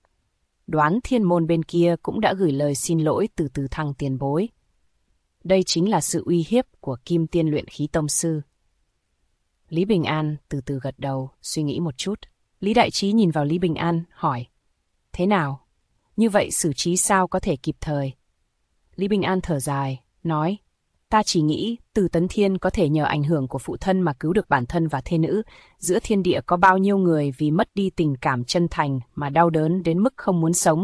Đoán Thiên Môn bên kia cũng đã gửi lời xin lỗi từ Từ Thăng tiền bối. Đây chính là sự uy hiếp của Kim Tiên luyện khí tông sư. Lý Bình An từ từ gật đầu, suy nghĩ một chút. Lý Đại Trí nhìn vào Lý Bình An, hỏi. Thế nào? Như vậy xử trí sao có thể kịp thời? Lý Bình An thở dài, nói. Ta chỉ nghĩ Từ Tấn Thiên có thể nhờ ảnh hưởng của phụ thân mà cứu được bản thân và thê nữ. Giữa thiên địa có bao nhiêu người vì mất đi tình cảm chân thành mà đau đớn đến mức không muốn sống.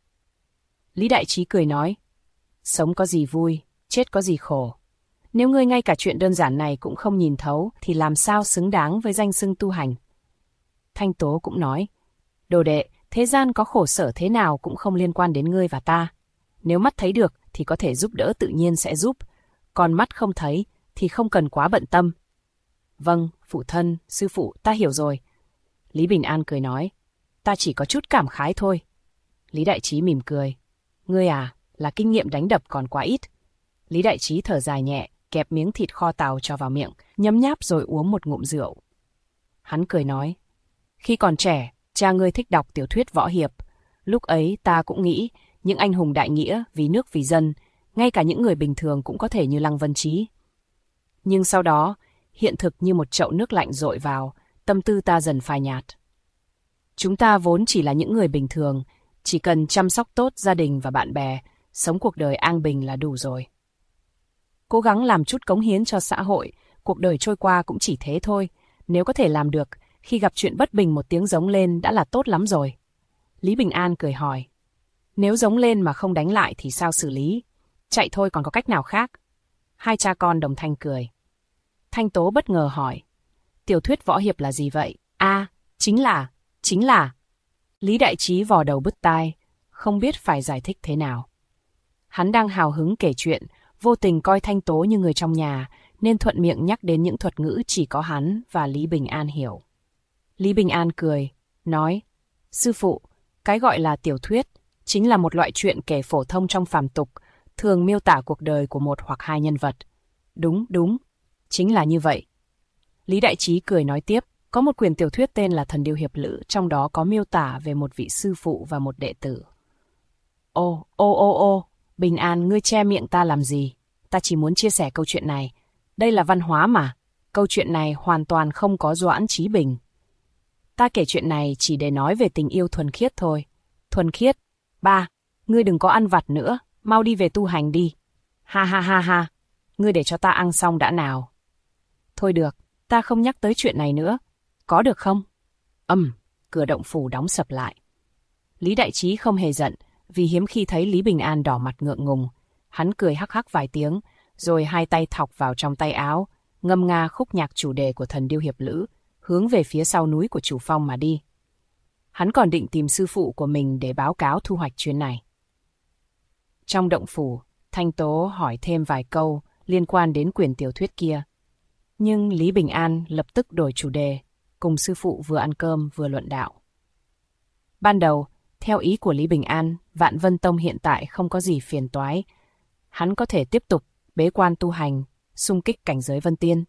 Lý Đại Trí cười nói. Sống có gì vui, chết có gì khổ. Nếu ngươi ngay cả chuyện đơn giản này cũng không nhìn thấu thì làm sao xứng đáng với danh xưng tu hành. Thanh Tố cũng nói. Đồ đệ, thế gian có khổ sở thế nào cũng không liên quan đến ngươi và ta. Nếu mắt thấy được thì có thể giúp đỡ tự nhiên sẽ giúp. Còn mắt không thấy thì không cần quá bận tâm. Vâng, phụ thân, sư phụ, ta hiểu rồi. Lý Bình An cười nói. Ta chỉ có chút cảm khái thôi. Lý Đại Trí mỉm cười. Ngươi à, là kinh nghiệm đánh đập còn quá ít. Lý Đại Trí thở dài nhẹ, kẹp miếng thịt kho tàu cho vào miệng, nhấm nháp rồi uống một ngụm rượu. Hắn cười nói. Khi còn trẻ, cha ngươi thích đọc tiểu thuyết võ hiệp. Lúc ấy ta cũng nghĩ những anh hùng đại nghĩa vì nước vì dân, ngay cả những người bình thường cũng có thể như Lăng Vân Chí. Nhưng sau đó, hiện thực như một chậu nước lạnh dội vào, tâm tư ta dần phai nhạt. Chúng ta vốn chỉ là những người bình thường, chỉ cần chăm sóc tốt gia đình và bạn bè, sống cuộc đời an bình là đủ rồi. Cố gắng làm chút cống hiến cho xã hội, cuộc đời trôi qua cũng chỉ thế thôi. Nếu có thể làm được, khi gặp chuyện bất bình một tiếng giống lên đã là tốt lắm rồi. Lý Bình An cười hỏi. Nếu giống lên mà không đánh lại thì sao xử lý? Chạy thôi còn có cách nào khác? Hai cha con đồng thanh cười. Thanh Tố bất ngờ hỏi. Tiểu thuyết võ hiệp là gì vậy? Chính là. Lý Đại Trí vò đầu bứt tai, không biết phải giải thích thế nào. Hắn đang hào hứng kể chuyện, vô tình coi Thanh Tố như người trong nhà, nên thuận miệng nhắc đến những thuật ngữ chỉ có hắn và Lý Bình An hiểu. Lý Bình An cười, nói, sư phụ, cái gọi là tiểu thuyết chính là một loại truyện kể phổ thông trong phàm tục, thường miêu tả cuộc đời của một hoặc hai nhân vật. Đúng, chính là như vậy. Lý Đại Trí cười nói tiếp, có một quyển tiểu thuyết tên là Thần Điêu Hiệp Lữ, trong đó có miêu tả về một vị sư phụ và một đệ tử. Ô, Bình An, ngươi che miệng ta làm gì? Ta chỉ muốn chia sẻ câu chuyện này. Đây là văn hóa mà. Câu chuyện này hoàn toàn không có Doãn Chí Bình. Ta kể chuyện này chỉ để nói về tình yêu thuần khiết thôi. Thuần khiết? Ba, ngươi đừng có ăn vặt nữa, mau đi về tu hành đi. Ha, ngươi để cho ta ăn xong đã nào. Thôi được, ta không nhắc tới chuyện này nữa. Có được không? Cửa động phủ đóng sập lại. Lý Đại Trí không hề giận, vì hiếm khi thấy Lý Bình An đỏ mặt ngượng ngùng. Hắn cười hắc hắc vài tiếng, rồi hai tay thọc vào trong tay áo, ngâm nga khúc nhạc chủ đề của Thần Điêu Hiệp Lữ, hướng về phía sau núi của Chủ Phong mà đi. Hắn còn định tìm sư phụ của mình để báo cáo thu hoạch chuyến này. Trong động phủ, Thanh Tố hỏi thêm vài câu liên quan đến quyển tiểu thuyết kia. Nhưng Lý Bình An lập tức đổi chủ đề, cùng sư phụ vừa ăn cơm vừa luận đạo. Ban đầu, theo ý của Lý Bình An, Vạn Vân Tông hiện tại không có gì phiền toái. Hắn có thể tiếp tục bế quan tu hành, xung kích cảnh giới Vân Tiên.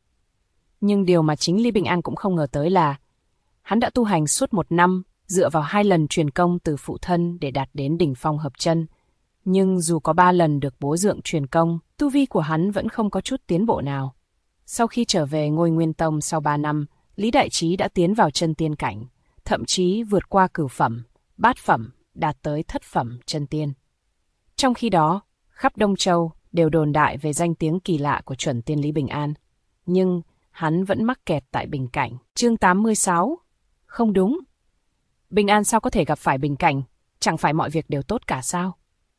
Nhưng điều mà chính Lý Bình An cũng không ngờ tới là hắn đã tu hành suốt 1 năm, dựa vào 2 lần truyền công từ phụ thân để đạt đến đỉnh phong hợp chân. Nhưng dù có 3 lần được bố dượng truyền công, tu vi của hắn vẫn không có chút tiến bộ nào. Sau khi trở về Ngôi Nguyên Tông sau 3 năm, Lý Đại Trí đã tiến vào chân tiên cảnh, thậm chí vượt qua cửu phẩm, bát phẩm, đạt tới thất phẩm chân tiên. Trong khi đó, khắp Đông Châu đều đồn đại về danh tiếng kỳ lạ của chuẩn tiên Lý Bình An. Nhưng hắn vẫn mắc kẹt tại bình cảnh. Chương 86. Không đúng. Bình An sao có thể gặp phải bình cảnh? Chẳng phải mọi việc đều tốt cả sao?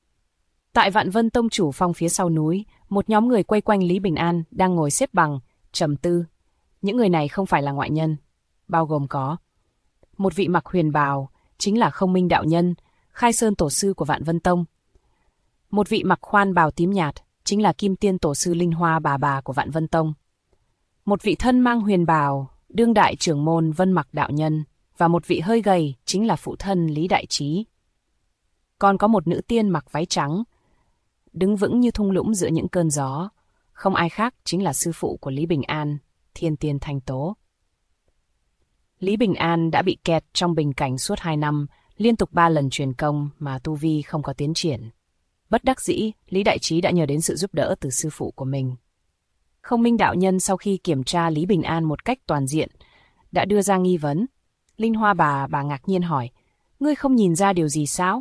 Tại Vạn Vân Tông Chủ Phong phía sau núi, một nhóm người quay quanh Lý Bình An đang ngồi xếp bằng, trầm tư. Những người này không phải là ngoại nhân, bao gồm có một vị mặc huyền bào, chính là Không Minh đạo nhân, Khai Sơn tổ sư của Vạn Vân Tông. Một vị mặc khoan bào tím nhạt, chính là Kim Tiên tổ sư Linh Hoa bà của Vạn Vân Tông. Một vị thân mang huyền bào, đương đại trưởng môn Vân Mặc đạo nhân, và một vị hơi gầy, chính là phụ thân Lý Đại Trí. Còn có một nữ tiên mặc váy trắng, đứng vững như thung lũng giữa những cơn gió, không ai khác chính là sư phụ của Lý Bình An, Thiên Tiên Thanh Tố. Lý Bình An đã bị kẹt trong bình cảnh suốt 2 năm, liên tục 3 lần truyền công mà tu vi không có tiến triển. Bất đắc dĩ, Lý Đại Trí đã nhờ đến sự giúp đỡ từ sư phụ của mình. Không Minh đạo nhân sau khi kiểm tra Lý Bình An một cách toàn diện, đã đưa ra nghi vấn. Linh Hoa bà ngạc nhiên hỏi, ngươi không nhìn ra điều gì sao?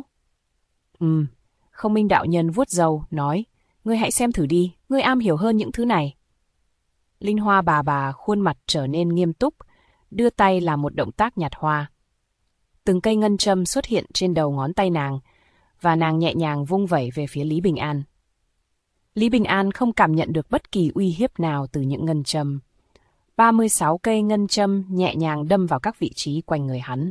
Không Minh đạo nhân vuốt râu, nói, ngươi hãy xem thử đi, ngươi am hiểu hơn những thứ này. Linh Hoa bà khuôn mặt trở nên nghiêm túc, đưa tay làm một động tác nhặt hoa. Từng cây ngân châm xuất hiện trên đầu ngón tay nàng, và nàng nhẹ nhàng vung vẩy về phía Lý Bình An. Lý Bình An không cảm nhận được bất kỳ uy hiếp nào từ những ngân châm. 36 cây ngân châm nhẹ nhàng đâm vào các vị trí quanh người hắn.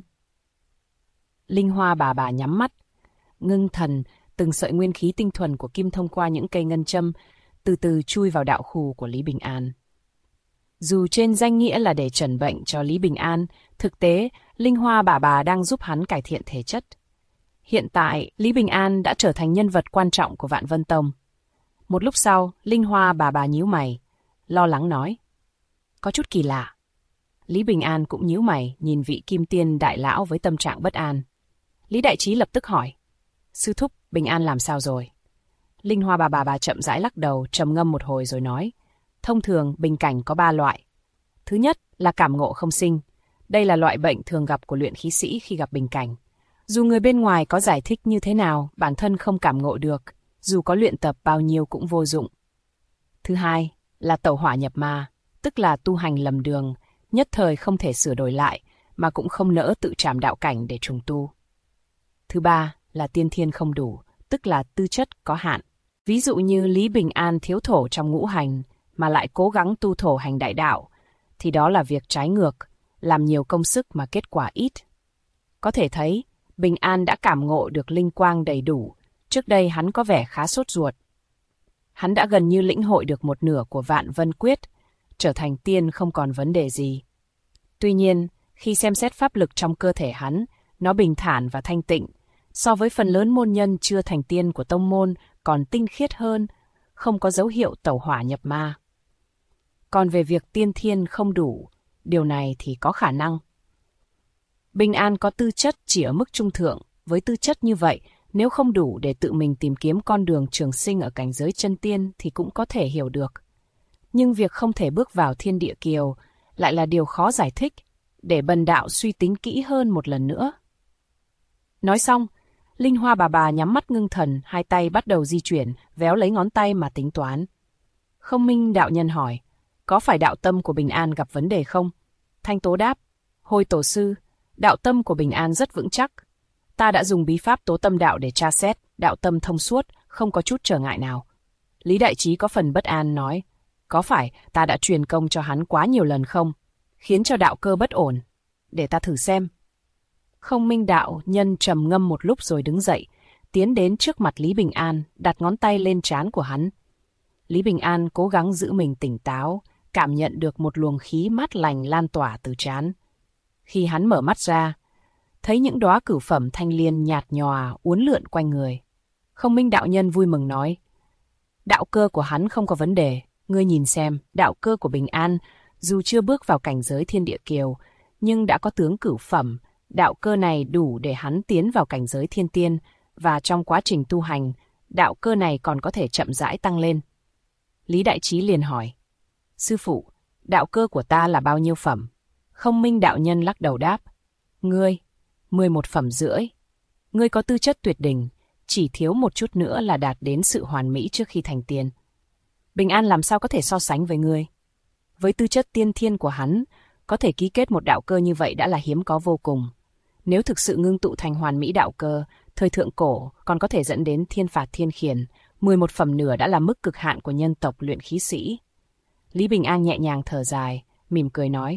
Linh Hoa bà nhắm mắt, ngưng thần, từng sợi nguyên khí tinh thuần của kim thông qua những cây ngân châm, từ từ chui vào đạo khu của Lý Bình An. Dù trên danh nghĩa là để trần bệnh cho Lý Bình An, thực tế, Linh Hoa bà đang giúp hắn cải thiện thể chất. Hiện tại, Lý Bình An đã trở thành nhân vật quan trọng của Vạn Vân Tông. Một lúc sau, Linh Hoa bà nhíu mày, lo lắng nói. Có chút kỳ lạ. Lý Bình An cũng nhíu mày, nhìn vị kim tiên đại lão với tâm trạng bất an. Lý Đại Trí lập tức hỏi. Sư thúc, Bình An làm sao rồi? Linh Hoa bà chậm rãi lắc đầu, trầm ngâm một hồi rồi nói. Thông thường, bình cảnh có 3 loại. Thứ nhất là cảm ngộ không sinh. Đây là loại bệnh thường gặp của luyện khí sĩ khi gặp bình cảnh. Dù người bên ngoài có giải thích như thế nào, bản thân không cảm ngộ được, dù có luyện tập bao nhiêu cũng vô dụng. Thứ hai là tẩu hỏa nhập ma, tức là tu hành lầm đường, nhất thời không thể sửa đổi lại, mà cũng không nỡ tự trảm đạo cảnh để trùng tu. Thứ ba là tiên thiên không đủ, tức là tư chất có hạn. Ví dụ như Lý Bình An thiếu thổ trong ngũ hành, mà lại cố gắng tu thổ hành đại đạo, thì đó là việc trái ngược, làm nhiều công sức mà kết quả ít. Có thể thấy, Bình An đã cảm ngộ được linh quang đầy đủ, trước đây hắn có vẻ khá sốt ruột. Hắn đã gần như lĩnh hội được một nửa của Vạn Vân Quyết, trở thành tiên không còn vấn đề gì. Tuy nhiên, khi xem xét pháp lực trong cơ thể hắn, nó bình thản và thanh tịnh, so với phần lớn môn nhân chưa thành tiên của tông môn còn tinh khiết hơn, không có dấu hiệu tẩu hỏa nhập ma. Còn về việc tiên thiên không đủ, điều này thì có khả năng. Bình An có tư chất chỉ ở mức trung thượng, với tư chất như vậy, nếu không đủ để tự mình tìm kiếm con đường trường sinh ở cảnh giới chân tiên thì cũng có thể hiểu được. Nhưng việc không thể bước vào thiên địa kiều lại là điều khó giải thích, để Bần đạo suy tính kỹ hơn một lần nữa. Nói xong, Linh Hoa bà nhắm mắt ngưng thần, hai tay bắt đầu di chuyển, véo lấy ngón tay mà tính toán. Không Minh đạo nhân hỏi, có phải đạo tâm của Bình An gặp vấn đề không? Thanh Tố đáp, hồi tổ sư, đạo tâm của Bình An rất vững chắc. Ta đã dùng bí pháp tố tâm đạo để tra xét, đạo tâm thông suốt, không có chút trở ngại nào. Lý Đại Trí có phần bất an nói, có phải ta đã truyền công cho hắn quá nhiều lần không? Khiến cho đạo cơ bất ổn. Để ta thử xem. Không Minh đạo nhân trầm ngâm một lúc rồi đứng dậy, tiến đến trước mặt Lý Bình An, đặt ngón tay lên trán của hắn. Lý Bình An cố gắng giữ mình tỉnh táo, cảm nhận được một luồng khí mát lành lan tỏa từ trán. Khi hắn mở mắt ra, thấy những đóa cửu phẩm thanh liên nhạt nhòa uốn lượn quanh người. Không Minh đạo nhân vui mừng nói, đạo cơ của hắn không có vấn đề, ngươi nhìn xem, đạo cơ của Bình An, dù chưa bước vào cảnh giới thiên địa kiều, nhưng đã có tướng cửu phẩm, đạo cơ này đủ để hắn tiến vào cảnh giới thiên tiên, và trong quá trình tu hành, đạo cơ này còn có thể chậm rãi tăng lên. Lý Đại Trí liền hỏi, sư phụ, đạo cơ của ta là bao nhiêu phẩm? Không Minh đạo nhân lắc đầu đáp, ngươi, 11 phẩm rưỡi. Ngươi có tư chất tuyệt đỉnh, chỉ thiếu một chút nữa là đạt đến sự hoàn mỹ trước khi thành tiên. Bình An làm sao có thể so sánh với ngươi? Với tư chất tiên thiên của hắn, có thể ký kết một đạo cơ như vậy đã là hiếm có vô cùng. Nếu thực sự ngưng tụ thành hoàn mỹ đạo cơ, thời thượng cổ còn có thể dẫn đến thiên phạt thiên khiển, 11 phẩm nửa đã là mức cực hạn của nhân tộc luyện khí sĩ. Lý Bình An nhẹ nhàng thở dài, mỉm cười nói,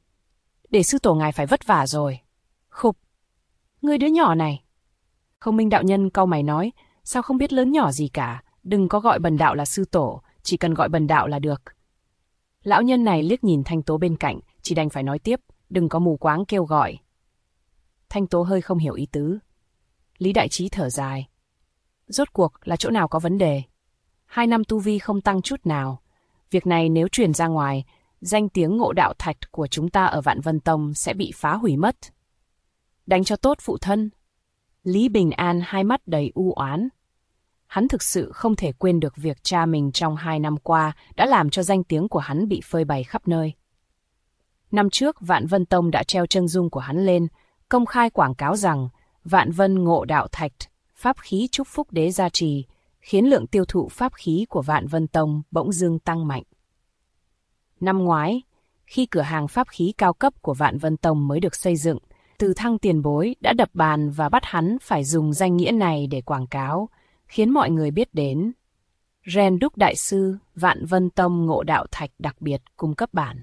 để sư tổ ngài phải vất vả rồi. Khục, ngươi đứa nhỏ này. Không Minh đạo nhân cau mày nói, sao không biết lớn nhỏ gì cả, đừng có gọi Bần đạo là sư tổ, chỉ cần gọi Bần đạo là được. Lão nhân này liếc nhìn Thanh Tố bên cạnh, chỉ đành phải nói tiếp, đừng có mù quáng kêu gọi. Thanh Tố hơi không hiểu ý tứ. Lý Đại Trí thở dài. Rốt cuộc là chỗ nào có vấn đề? 2 năm tu vi không tăng chút nào. Việc này nếu truyền ra ngoài, danh tiếng Ngộ Đạo Thạch của chúng ta ở Vạn Vân Tông sẽ bị phá hủy mất. Đánh cho tốt phụ thân. Lý Bình An hai mắt đầy u oán. Hắn thực sự không thể quên được việc cha mình trong 2 năm qua đã làm cho danh tiếng của hắn bị phơi bày khắp nơi. Năm trước, Vạn Vân Tông đã treo chân dung của hắn lên, công khai quảng cáo rằng Vạn Vân Ngộ Đạo Thạch, pháp khí chúc phúc đế gia trì, khiến lượng tiêu thụ pháp khí của Vạn Vân Tông bỗng dưng tăng mạnh. Năm ngoái, khi cửa hàng pháp khí cao cấp của Vạn Vân Tông mới được xây dựng, Từ Thăng tiền bối đã đập bàn và bắt hắn phải dùng danh nghĩa này để quảng cáo, khiến mọi người biết đến. Ren Đúc Đại Sư, Vạn Vân Tông Ngộ Đạo Thạch đặc biệt cung cấp bản.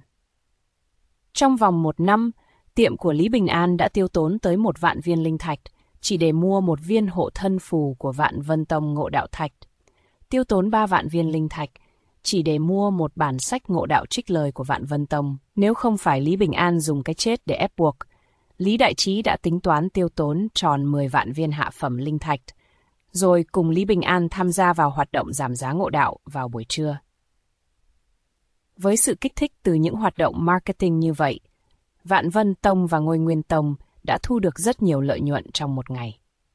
Trong vòng 1 năm, tiệm của Lý Bình An đã tiêu tốn tới 1 vạn viên linh thạch, chỉ để mua 1 viên hộ thân phù của Vạn Vân Tông Ngộ Đạo Thạch. Tiêu tốn 3 vạn viên linh thạch, chỉ để mua 1 bản sách ngộ đạo trích lời của Vạn Vân Tông. Nếu không phải Lý Bình An dùng cái chết để ép buộc, Lý Đại Trí đã tính toán tiêu tốn tròn 10 vạn viên hạ phẩm linh thạch, rồi cùng Lý Bình An tham gia vào hoạt động giảm giá ngộ đạo vào buổi trưa. Với sự kích thích từ những hoạt động marketing như vậy, Vạn Vân Tông và Ngôi Nguyên Tông đã thu được rất nhiều lợi nhuận trong một ngày.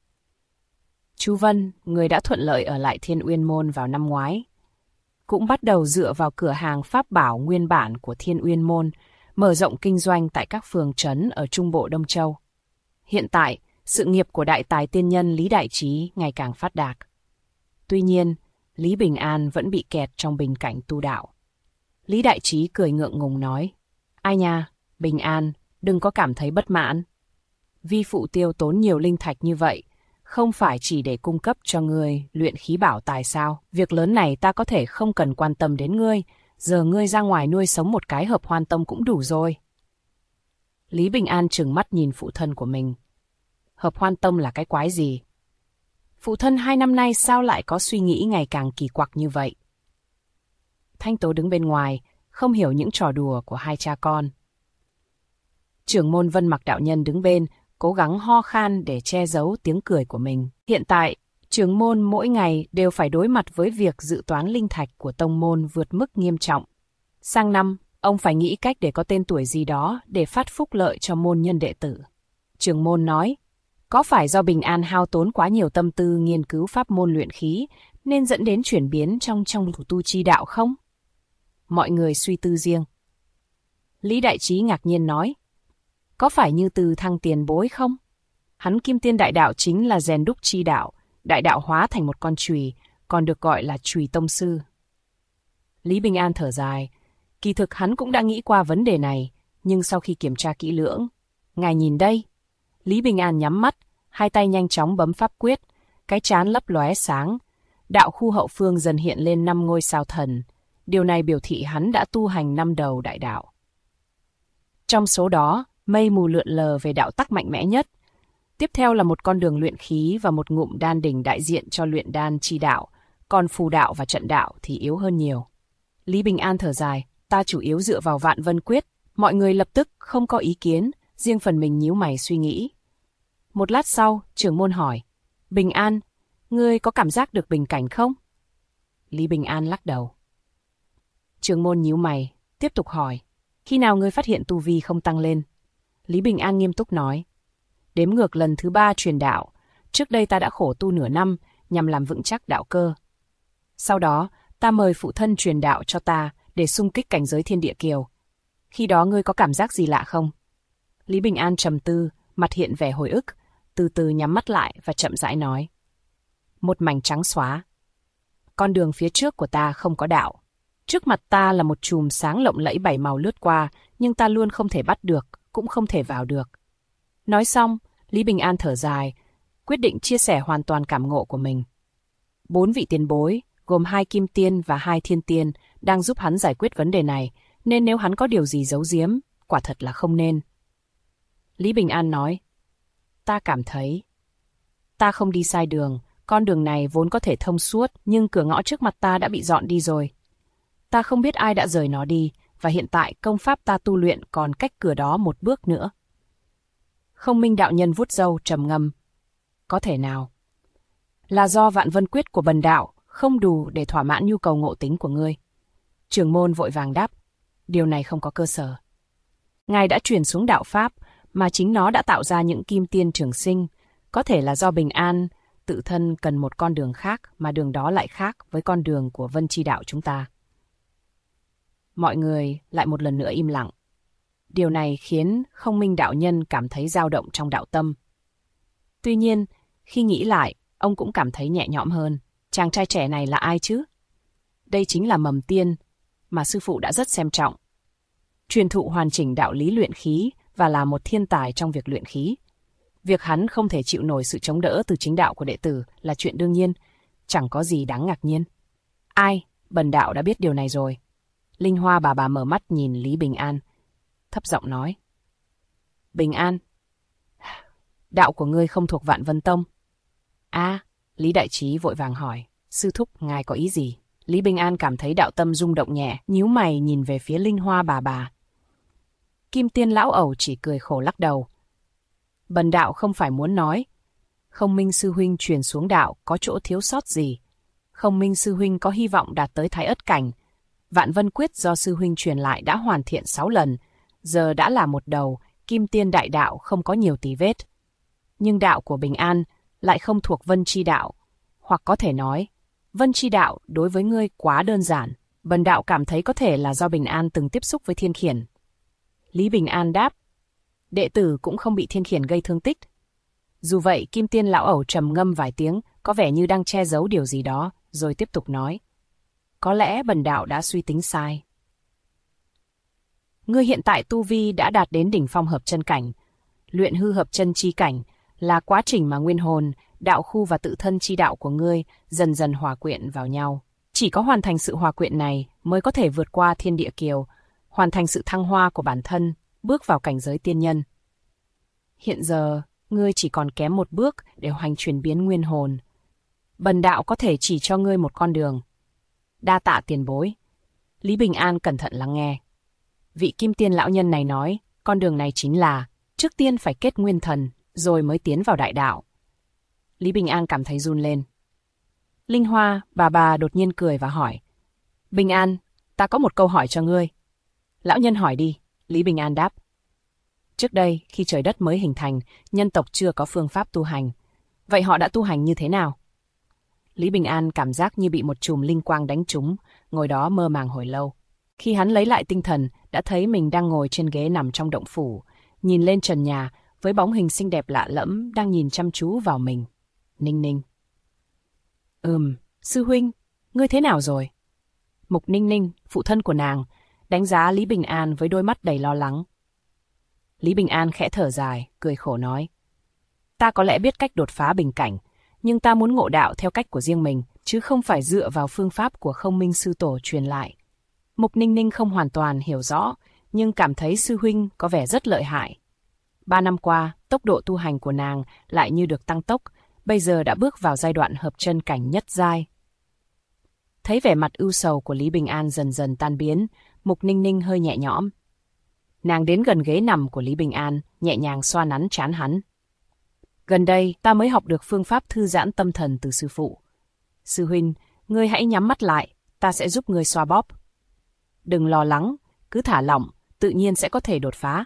Chú Vân, người đã thuận lợi ở lại Thiên Uyên Môn vào năm ngoái, cũng bắt đầu dựa vào cửa hàng pháp bảo nguyên bản của Thiên Uyên Môn, mở rộng kinh doanh tại các phường trấn ở Trung Bộ Đông Châu. Hiện tại, sự nghiệp của đại tài tiên nhân Lý Đại Trí ngày càng phát đạt. Tuy nhiên, Lý Bình An vẫn bị kẹt trong bình cảnh tu đạo. Lý Đại Trí cười ngượng ngùng nói, ai nha, Bình An, đừng có cảm thấy bất mãn. Vi phụ tiêu tốn nhiều linh thạch như vậy, không phải chỉ để cung cấp cho ngươi luyện khí bảo tài sao? Việc lớn này ta có thể không cần quan tâm đến ngươi, giờ ngươi ra ngoài nuôi sống một cái Hợp Hoan Tông cũng đủ rồi. Lý Bình An trừng mắt nhìn phụ thân của mình. Hợp Hoan Tông là cái quái gì? Phụ thân 2 năm nay sao lại có suy nghĩ ngày càng kỳ quặc như vậy? Thanh Tố đứng bên ngoài, không hiểu những trò đùa của hai cha con. Trưởng môn Vân Mặc đạo nhân đứng bên, cố gắng ho khan để che giấu tiếng cười của mình. Hiện tại, trưởng môn mỗi ngày đều phải đối mặt với việc dự toán linh thạch của tông môn vượt mức nghiêm trọng. Sang năm, ông phải nghĩ cách để có tên tuổi gì đó để phát phúc lợi cho môn nhân đệ tử. Trưởng môn nói, có phải do Bình An hao tốn quá nhiều tâm tư nghiên cứu pháp môn luyện khí nên dẫn đến chuyển biến trong thủ tu chi đạo không? Mọi người suy tư riêng. Lý Đại Trí ngạc nhiên nói, có phải như Từ Thăng tiền bối không? Hắn Kim Tiên đại đạo chính là rèn đúc chi đạo, đại đạo hóa thành một con chùy, còn được gọi là chùy tông sư. Lý Bình An thở dài, kỳ thực hắn cũng đã nghĩ qua vấn đề này, nhưng sau khi kiểm tra kỹ lưỡng, ngài nhìn đây. Lý Bình An nhắm mắt, hai tay nhanh chóng bấm pháp quyết, cái trán lấp lóe sáng, đạo khu hậu phương dần hiện lên 5 ngôi sao thần, điều này biểu thị hắn đã tu hành 5 đầu đại đạo. Trong số đó, mây mù lượn lờ về đạo tắc mạnh mẽ nhất. Tiếp theo là một con đường luyện khí và một ngụm đan đỉnh đại diện cho luyện đan chi đạo, còn phù đạo và trận đạo thì yếu hơn nhiều. Lý Bình An thở dài, ta chủ yếu dựa vào Vạn Vân Quyết. Mọi người lập tức không có ý kiến, riêng phần mình nhíu mày suy nghĩ. Một lát sau, trưởng môn hỏi, Bình An, ngươi có cảm giác được bình cảnh không? Lý Bình An lắc đầu. Trưởng môn nhíu mày, tiếp tục hỏi, khi nào ngươi phát hiện tu vi không tăng lên? Lý Bình An nghiêm túc nói, đếm ngược lần thứ 3 truyền đạo, trước đây ta đã khổ tu nửa năm nhằm làm vững chắc đạo cơ. Sau đó, ta mời phụ thân truyền đạo cho ta để xung kích cảnh giới thiên địa kiều. Khi đó ngươi có cảm giác gì lạ không? Lý Bình An trầm tư, mặt hiện vẻ hồi ức, từ từ nhắm mắt lại và chậm rãi nói. Một mảnh trắng xóa. Con đường phía trước của ta không có đạo. Trước mặt ta là một chùm sáng lộng lẫy 7 màu lướt qua, nhưng ta luôn không thể bắt được, cũng không thể vào được. Nói xong, Lý Bình An thở dài, quyết định chia sẻ hoàn toàn cảm ngộ của mình. 4 vị tiền bối, gồm 2 kim tiên và 2 thiên tiên, đang giúp hắn giải quyết vấn đề này, nên nếu hắn có điều gì giấu giếm, quả thật là không nên. Lý Bình An nói, ta cảm thấy, ta không đi sai đường, con đường này vốn có thể thông suốt, nhưng cửa ngõ trước mặt ta đã bị dọn đi rồi. Ta không biết ai đã rời nó đi, và hiện tại công pháp ta tu luyện còn cách cửa đó một bước nữa. Không Minh đạo nhân vuốt râu trầm ngâm. Có thể nào? Là do Vạn Vân Quyết của bần đạo không đủ để thỏa mãn nhu cầu ngộ tính của ngươi. Trưởng môn vội vàng đáp, điều này không có cơ sở. Ngài đã truyền xuống đạo pháp, mà chính nó đã tạo ra những kim tiên trường sinh. Có thể là do Bình An tự thân cần một con đường khác, mà đường đó lại khác với con đường của Vân Chi đạo chúng ta. Mọi người lại một lần nữa im lặng. Điều này khiến Không Minh đạo nhân cảm thấy dao động trong đạo tâm. Tuy nhiên, khi nghĩ lại, ông cũng cảm thấy nhẹ nhõm hơn. Chàng trai trẻ này là ai chứ? Đây chính là Mầm Tiên, mà sư phụ đã rất xem trọng. Truyền thụ hoàn chỉnh đạo lý luyện khí và là một thiên tài trong việc luyện khí. Việc hắn không thể chịu nổi sự chống đỡ từ chính đạo của đệ tử là chuyện đương nhiên, chẳng có gì đáng ngạc nhiên. Ai, bần đạo đã biết điều này rồi. Linh Hoa bà mở mắt nhìn Lý Bình An, thấp giọng nói. Bình An, đạo của ngươi không thuộc Vạn Vân Tông. Lý Đại Trí vội vàng hỏi, sư thúc ngài có ý gì? Lý Bình An cảm thấy đạo tâm rung động nhẹ, nhíu mày nhìn về phía Linh Hoa bà. Kim Tiên lão ẩu chỉ cười khổ lắc đầu. Bần đạo không phải muốn nói. Không Minh sư huynh truyền xuống đạo có chỗ thiếu sót gì. Không Minh sư huynh có hy vọng đạt tới Thái Ất cảnh. Vạn Vân Quyết do sư huynh truyền lại đã hoàn thiện 6 lần, giờ đã là một đầu, Kim Tiên đại đạo không có nhiều tì vết. Nhưng đạo của Bình An lại không thuộc Vân Chi đạo, hoặc có thể nói, Vân Chi đạo đối với ngươi quá đơn giản. Bần đạo cảm thấy có thể là do Bình An từng tiếp xúc với Thiên Khiển. Lý Bình An đáp, đệ tử cũng không bị Thiên Khiển gây thương tích. Dù vậy, Kim Tiên lão ẩu trầm ngâm vài tiếng, có vẻ như đang che giấu điều gì đó, rồi tiếp tục nói. Có lẽ bần đạo đã suy tính sai. Ngươi hiện tại tu vi đã đạt đến đỉnh phong hợp chân cảnh. Luyện hư hợp chân chi cảnh là quá trình mà nguyên hồn, đạo khu và tự thân chi đạo của ngươi dần dần hòa quyện vào nhau. Chỉ có hoàn thành sự hòa quyện này mới có thể vượt qua thiên địa kiều, hoàn thành sự thăng hoa của bản thân, bước vào cảnh giới tiên nhân. Hiện giờ, ngươi chỉ còn kém một bước để hoành chuyển biến nguyên hồn. Bần đạo có thể chỉ cho ngươi một con đường. Đa tạ tiền bối. Lý Bình An cẩn thận lắng nghe. Vị kim tiên lão nhân này nói, con đường này chính là, trước tiên phải kết nguyên thần, rồi mới tiến vào đại đạo. Lý Bình An cảm thấy run lên. Linh Hoa, bà đột nhiên cười và hỏi. Bình An, ta có một câu hỏi cho ngươi. Lão nhân hỏi đi, Lý Bình An đáp. Trước đây, khi trời đất mới hình thành, nhân tộc chưa có phương pháp tu hành. Vậy họ đã tu hành như thế nào? Lý Bình An cảm giác như bị một chùm linh quang đánh trúng, ngồi đó mơ màng hồi lâu. Khi hắn lấy lại tinh thần, đã thấy mình đang ngồi trên ghế nằm trong động phủ, nhìn lên trần nhà, với bóng hình xinh đẹp lạ lẫm đang nhìn chăm chú vào mình. Ninh Ninh. Sư huynh, ngươi thế nào rồi? Mục Ninh Ninh, phụ thân của nàng, đánh giá Lý Bình An với đôi mắt đầy lo lắng. Lý Bình An khẽ thở dài, cười khổ nói. Ta có lẽ biết cách đột phá bình cảnh, nhưng ta muốn ngộ đạo theo cách của riêng mình, chứ không phải dựa vào phương pháp của Không Minh sư tổ truyền lại. Mục Ninh Ninh không hoàn toàn hiểu rõ, nhưng cảm thấy sư huynh có vẻ rất lợi hại. 3 năm qua, tốc độ tu hành của nàng lại như được tăng tốc, bây giờ đã bước vào giai đoạn hợp chân cảnh nhất giai. Thấy vẻ mặt ưu sầu của Lý Bình An dần dần tan biến, Mục Ninh Ninh hơi nhẹ nhõm. Nàng đến gần ghế nằm của Lý Bình An, nhẹ nhàng xoa nắn trán hắn. Gần đây, ta mới học được phương pháp thư giãn tâm thần từ sư phụ. Sư huynh, ngươi hãy nhắm mắt lại, ta sẽ giúp ngươi xoa bóp. Đừng lo lắng, cứ thả lỏng, tự nhiên sẽ có thể đột phá.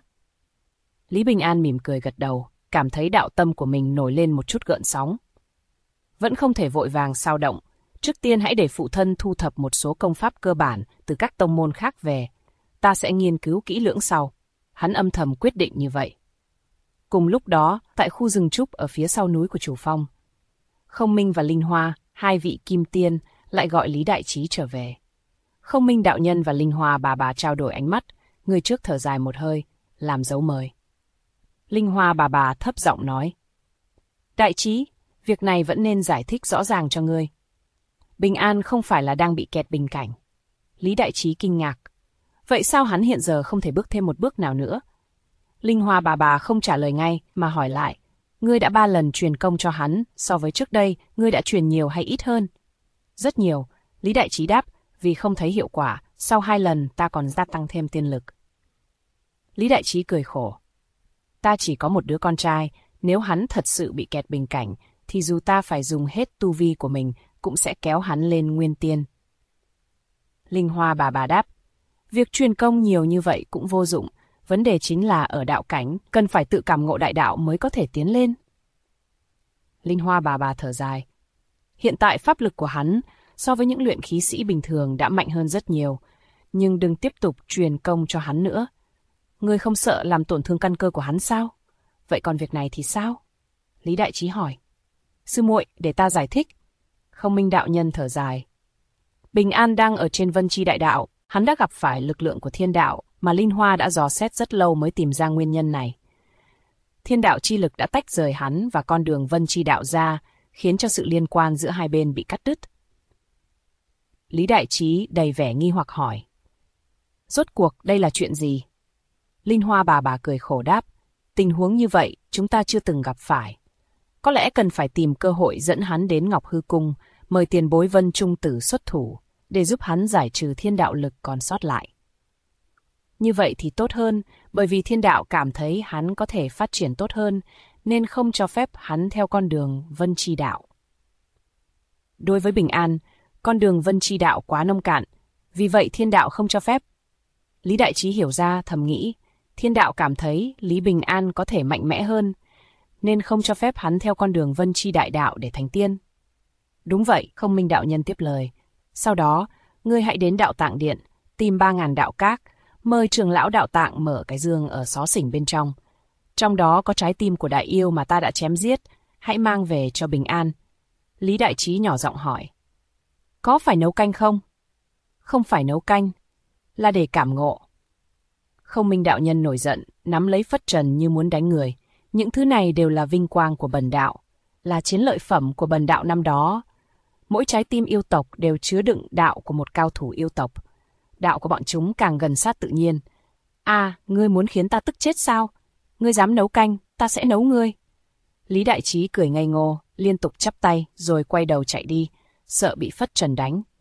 Lý Bình An mỉm cười gật đầu, cảm thấy đạo tâm của mình nổi lên một chút gợn sóng. Vẫn không thể vội vàng sao động, trước tiên hãy để phụ thân thu thập một số công pháp cơ bản từ các tông môn khác về. Ta sẽ nghiên cứu kỹ lưỡng sau. Hắn âm thầm quyết định như vậy. Cùng lúc đó, tại khu rừng trúc ở phía sau núi của Chủ Phong, Không Minh và Linh Hoa, hai vị kim tiên, lại gọi Lý Đại Trí trở về. Không Minh đạo nhân và Linh Hoa bà trao đổi ánh mắt, người trước thở dài một hơi, làm dấu mời. Linh Hoa bà thấp giọng nói. Đại Trí, việc này vẫn nên giải thích rõ ràng cho ngươi. Bình An không phải là đang bị kẹt bình cảnh. Lý Đại Trí kinh ngạc. Vậy sao hắn hiện giờ không thể bước thêm một bước nào nữa? Linh Hoa bà không trả lời ngay mà hỏi lại. Ngươi đã 3 lần truyền công cho hắn, so với trước đây, ngươi đã truyền nhiều hay ít hơn? Rất nhiều, Lý Đại Trí đáp, vì không thấy hiệu quả, sau 2 lần ta còn gia tăng thêm tiên lực. Lý Đại Trí cười khổ. Ta chỉ có một đứa con trai, nếu hắn thật sự bị kẹt bình cảnh, thì dù ta phải dùng hết tu vi của mình, cũng sẽ kéo hắn lên nguyên tiên. Linh Hoa bà đáp, việc truyền công nhiều như vậy cũng vô dụng, vấn đề chính là ở đạo cảnh, cần phải tự cảm ngộ đại đạo mới có thể tiến lên. Linh Hoa bà thở dài. Hiện tại pháp lực của hắn, so với những luyện khí sĩ bình thường đã mạnh hơn rất nhiều, nhưng đừng tiếp tục truyền công cho hắn nữa. Ngươi không sợ làm tổn thương căn cơ của hắn sao? Vậy còn việc này thì sao? Lý Đại Trí hỏi. Sư muội, để ta giải thích. Không Minh đạo nhân thở dài. Bình An đang ở trên Vân Chi đại đạo, hắn đã gặp phải lực lượng của thiên đạo mà Linh Hoa đã dò xét rất lâu mới tìm ra nguyên nhân này. Thiên đạo chi lực đã tách rời hắn và con đường Vân Chi đạo ra, khiến cho sự liên quan giữa hai bên bị cắt đứt. Lý Đại Trí đầy vẻ nghi hoặc hỏi. Rốt cuộc đây là chuyện gì? Linh Hoa bà cười khổ đáp. Tình huống như vậy chúng ta chưa từng gặp phải. Có lẽ cần phải tìm cơ hội dẫn hắn đến Ngọc Hư Cung, mời tiền bối Vân Trung Tử xuất thủ, để giúp hắn giải trừ thiên đạo lực còn sót lại. Như vậy thì tốt hơn, bởi vì thiên đạo cảm thấy hắn có thể phát triển tốt hơn, nên không cho phép hắn theo con đường Vân Chi đạo. Đối với Bình An, con đường Vân Chi đạo quá nông cạn, vì vậy thiên đạo không cho phép. Lý Đại Trí hiểu ra, thầm nghĩ, thiên đạo cảm thấy Lý Bình An có thể mạnh mẽ hơn, nên không cho phép hắn theo con đường Vân Chi đại đạo để thành tiên. Đúng vậy, Không Minh đạo nhân tiếp lời. Sau đó, ngươi hãy đến đạo tạng điện, tìm 3.000 đạo các, mời trưởng lão đạo tạng mở cái dương ở xó xỉnh bên trong. Trong đó có trái tim của đại yêu mà ta đã chém giết, hãy mang về cho Bình An. Lý Đại Trí nhỏ giọng hỏi. Có phải nấu canh không? Không phải nấu canh, là để cảm ngộ. Không Minh đạo nhân nổi giận, nắm lấy phất trần như muốn đánh người. Những thứ này đều là vinh quang của bần đạo, là chiến lợi phẩm của bần đạo năm đó. Mỗi trái tim yêu tộc đều chứa đựng đạo của một cao thủ yêu tộc. Đạo của bọn chúng càng gần sát tự nhiên. Ngươi muốn khiến ta tức chết sao? Ngươi dám nấu canh, ta sẽ nấu ngươi. Lý Đại Trí cười ngây ngô, liên tục chắp tay rồi quay đầu chạy đi, sợ bị phất trần đánh.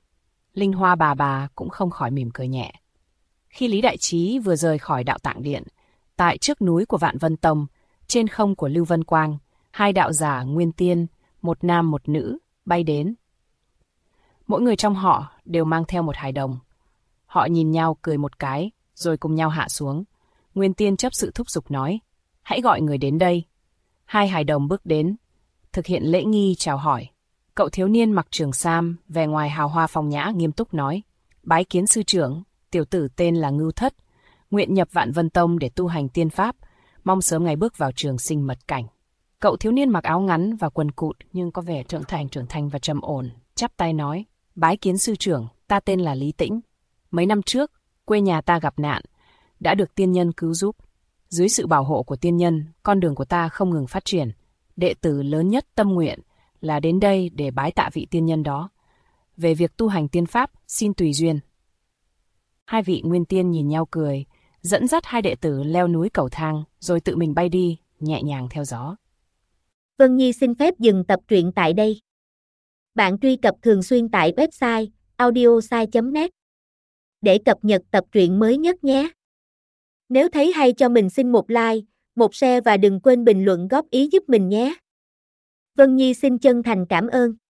Linh Hoa bà cũng không khỏi mỉm cười nhẹ. Khi Lý Đại Trí vừa rời khỏi đạo tạng điện, tại trước núi của Vạn Vân Tông, trên không của Lưu Vân Quang, hai đạo giả nguyên tiên, một nam một nữ, bay đến. Mỗi người trong họ đều mang theo một hài đồng. Họ nhìn nhau cười một cái, rồi cùng nhau hạ xuống. Nguyên tiên chấp sự thúc giục nói, hãy gọi người đến đây. Hai hài đồng bước đến, thực hiện lễ nghi chào hỏi. Cậu thiếu niên mặc trường sam, vẻ ngoài hào hoa phong nhã nghiêm túc nói, bái kiến sư trưởng, tiểu tử tên là Ngưu Thất, nguyện nhập Vạn Vân Tông để tu hành tiên pháp, mong sớm ngày bước vào trường sinh mật cảnh. Cậu thiếu niên mặc áo ngắn và quần cụt nhưng có vẻ trưởng thành và trầm ổn, chắp tay nói, bái kiến sư trưởng, ta tên là Lý Tĩnh. Mấy năm trước, quê nhà ta gặp nạn, đã được tiên nhân cứu giúp. Dưới sự bảo hộ của tiên nhân, con đường của ta không ngừng phát triển. Đệ tử lớn nhất tâm nguyện là đến đây để bái tạ vị tiên nhân đó. Về việc tu hành tiên pháp, xin tùy duyên. Hai vị nguyên tiên nhìn nhau cười, dẫn dắt hai đệ tử leo núi cầu thang, rồi tự mình bay đi, nhẹ nhàng theo gió. Vân Nhi xin phép dừng tập truyện tại đây. Bạn truy cập thường xuyên tại website audiosai.net để cập nhật tập truyện mới nhất nhé. Nếu thấy hay cho mình xin một like, một share và đừng quên bình luận góp ý giúp mình nhé. Vân Nhi xin chân thành cảm ơn.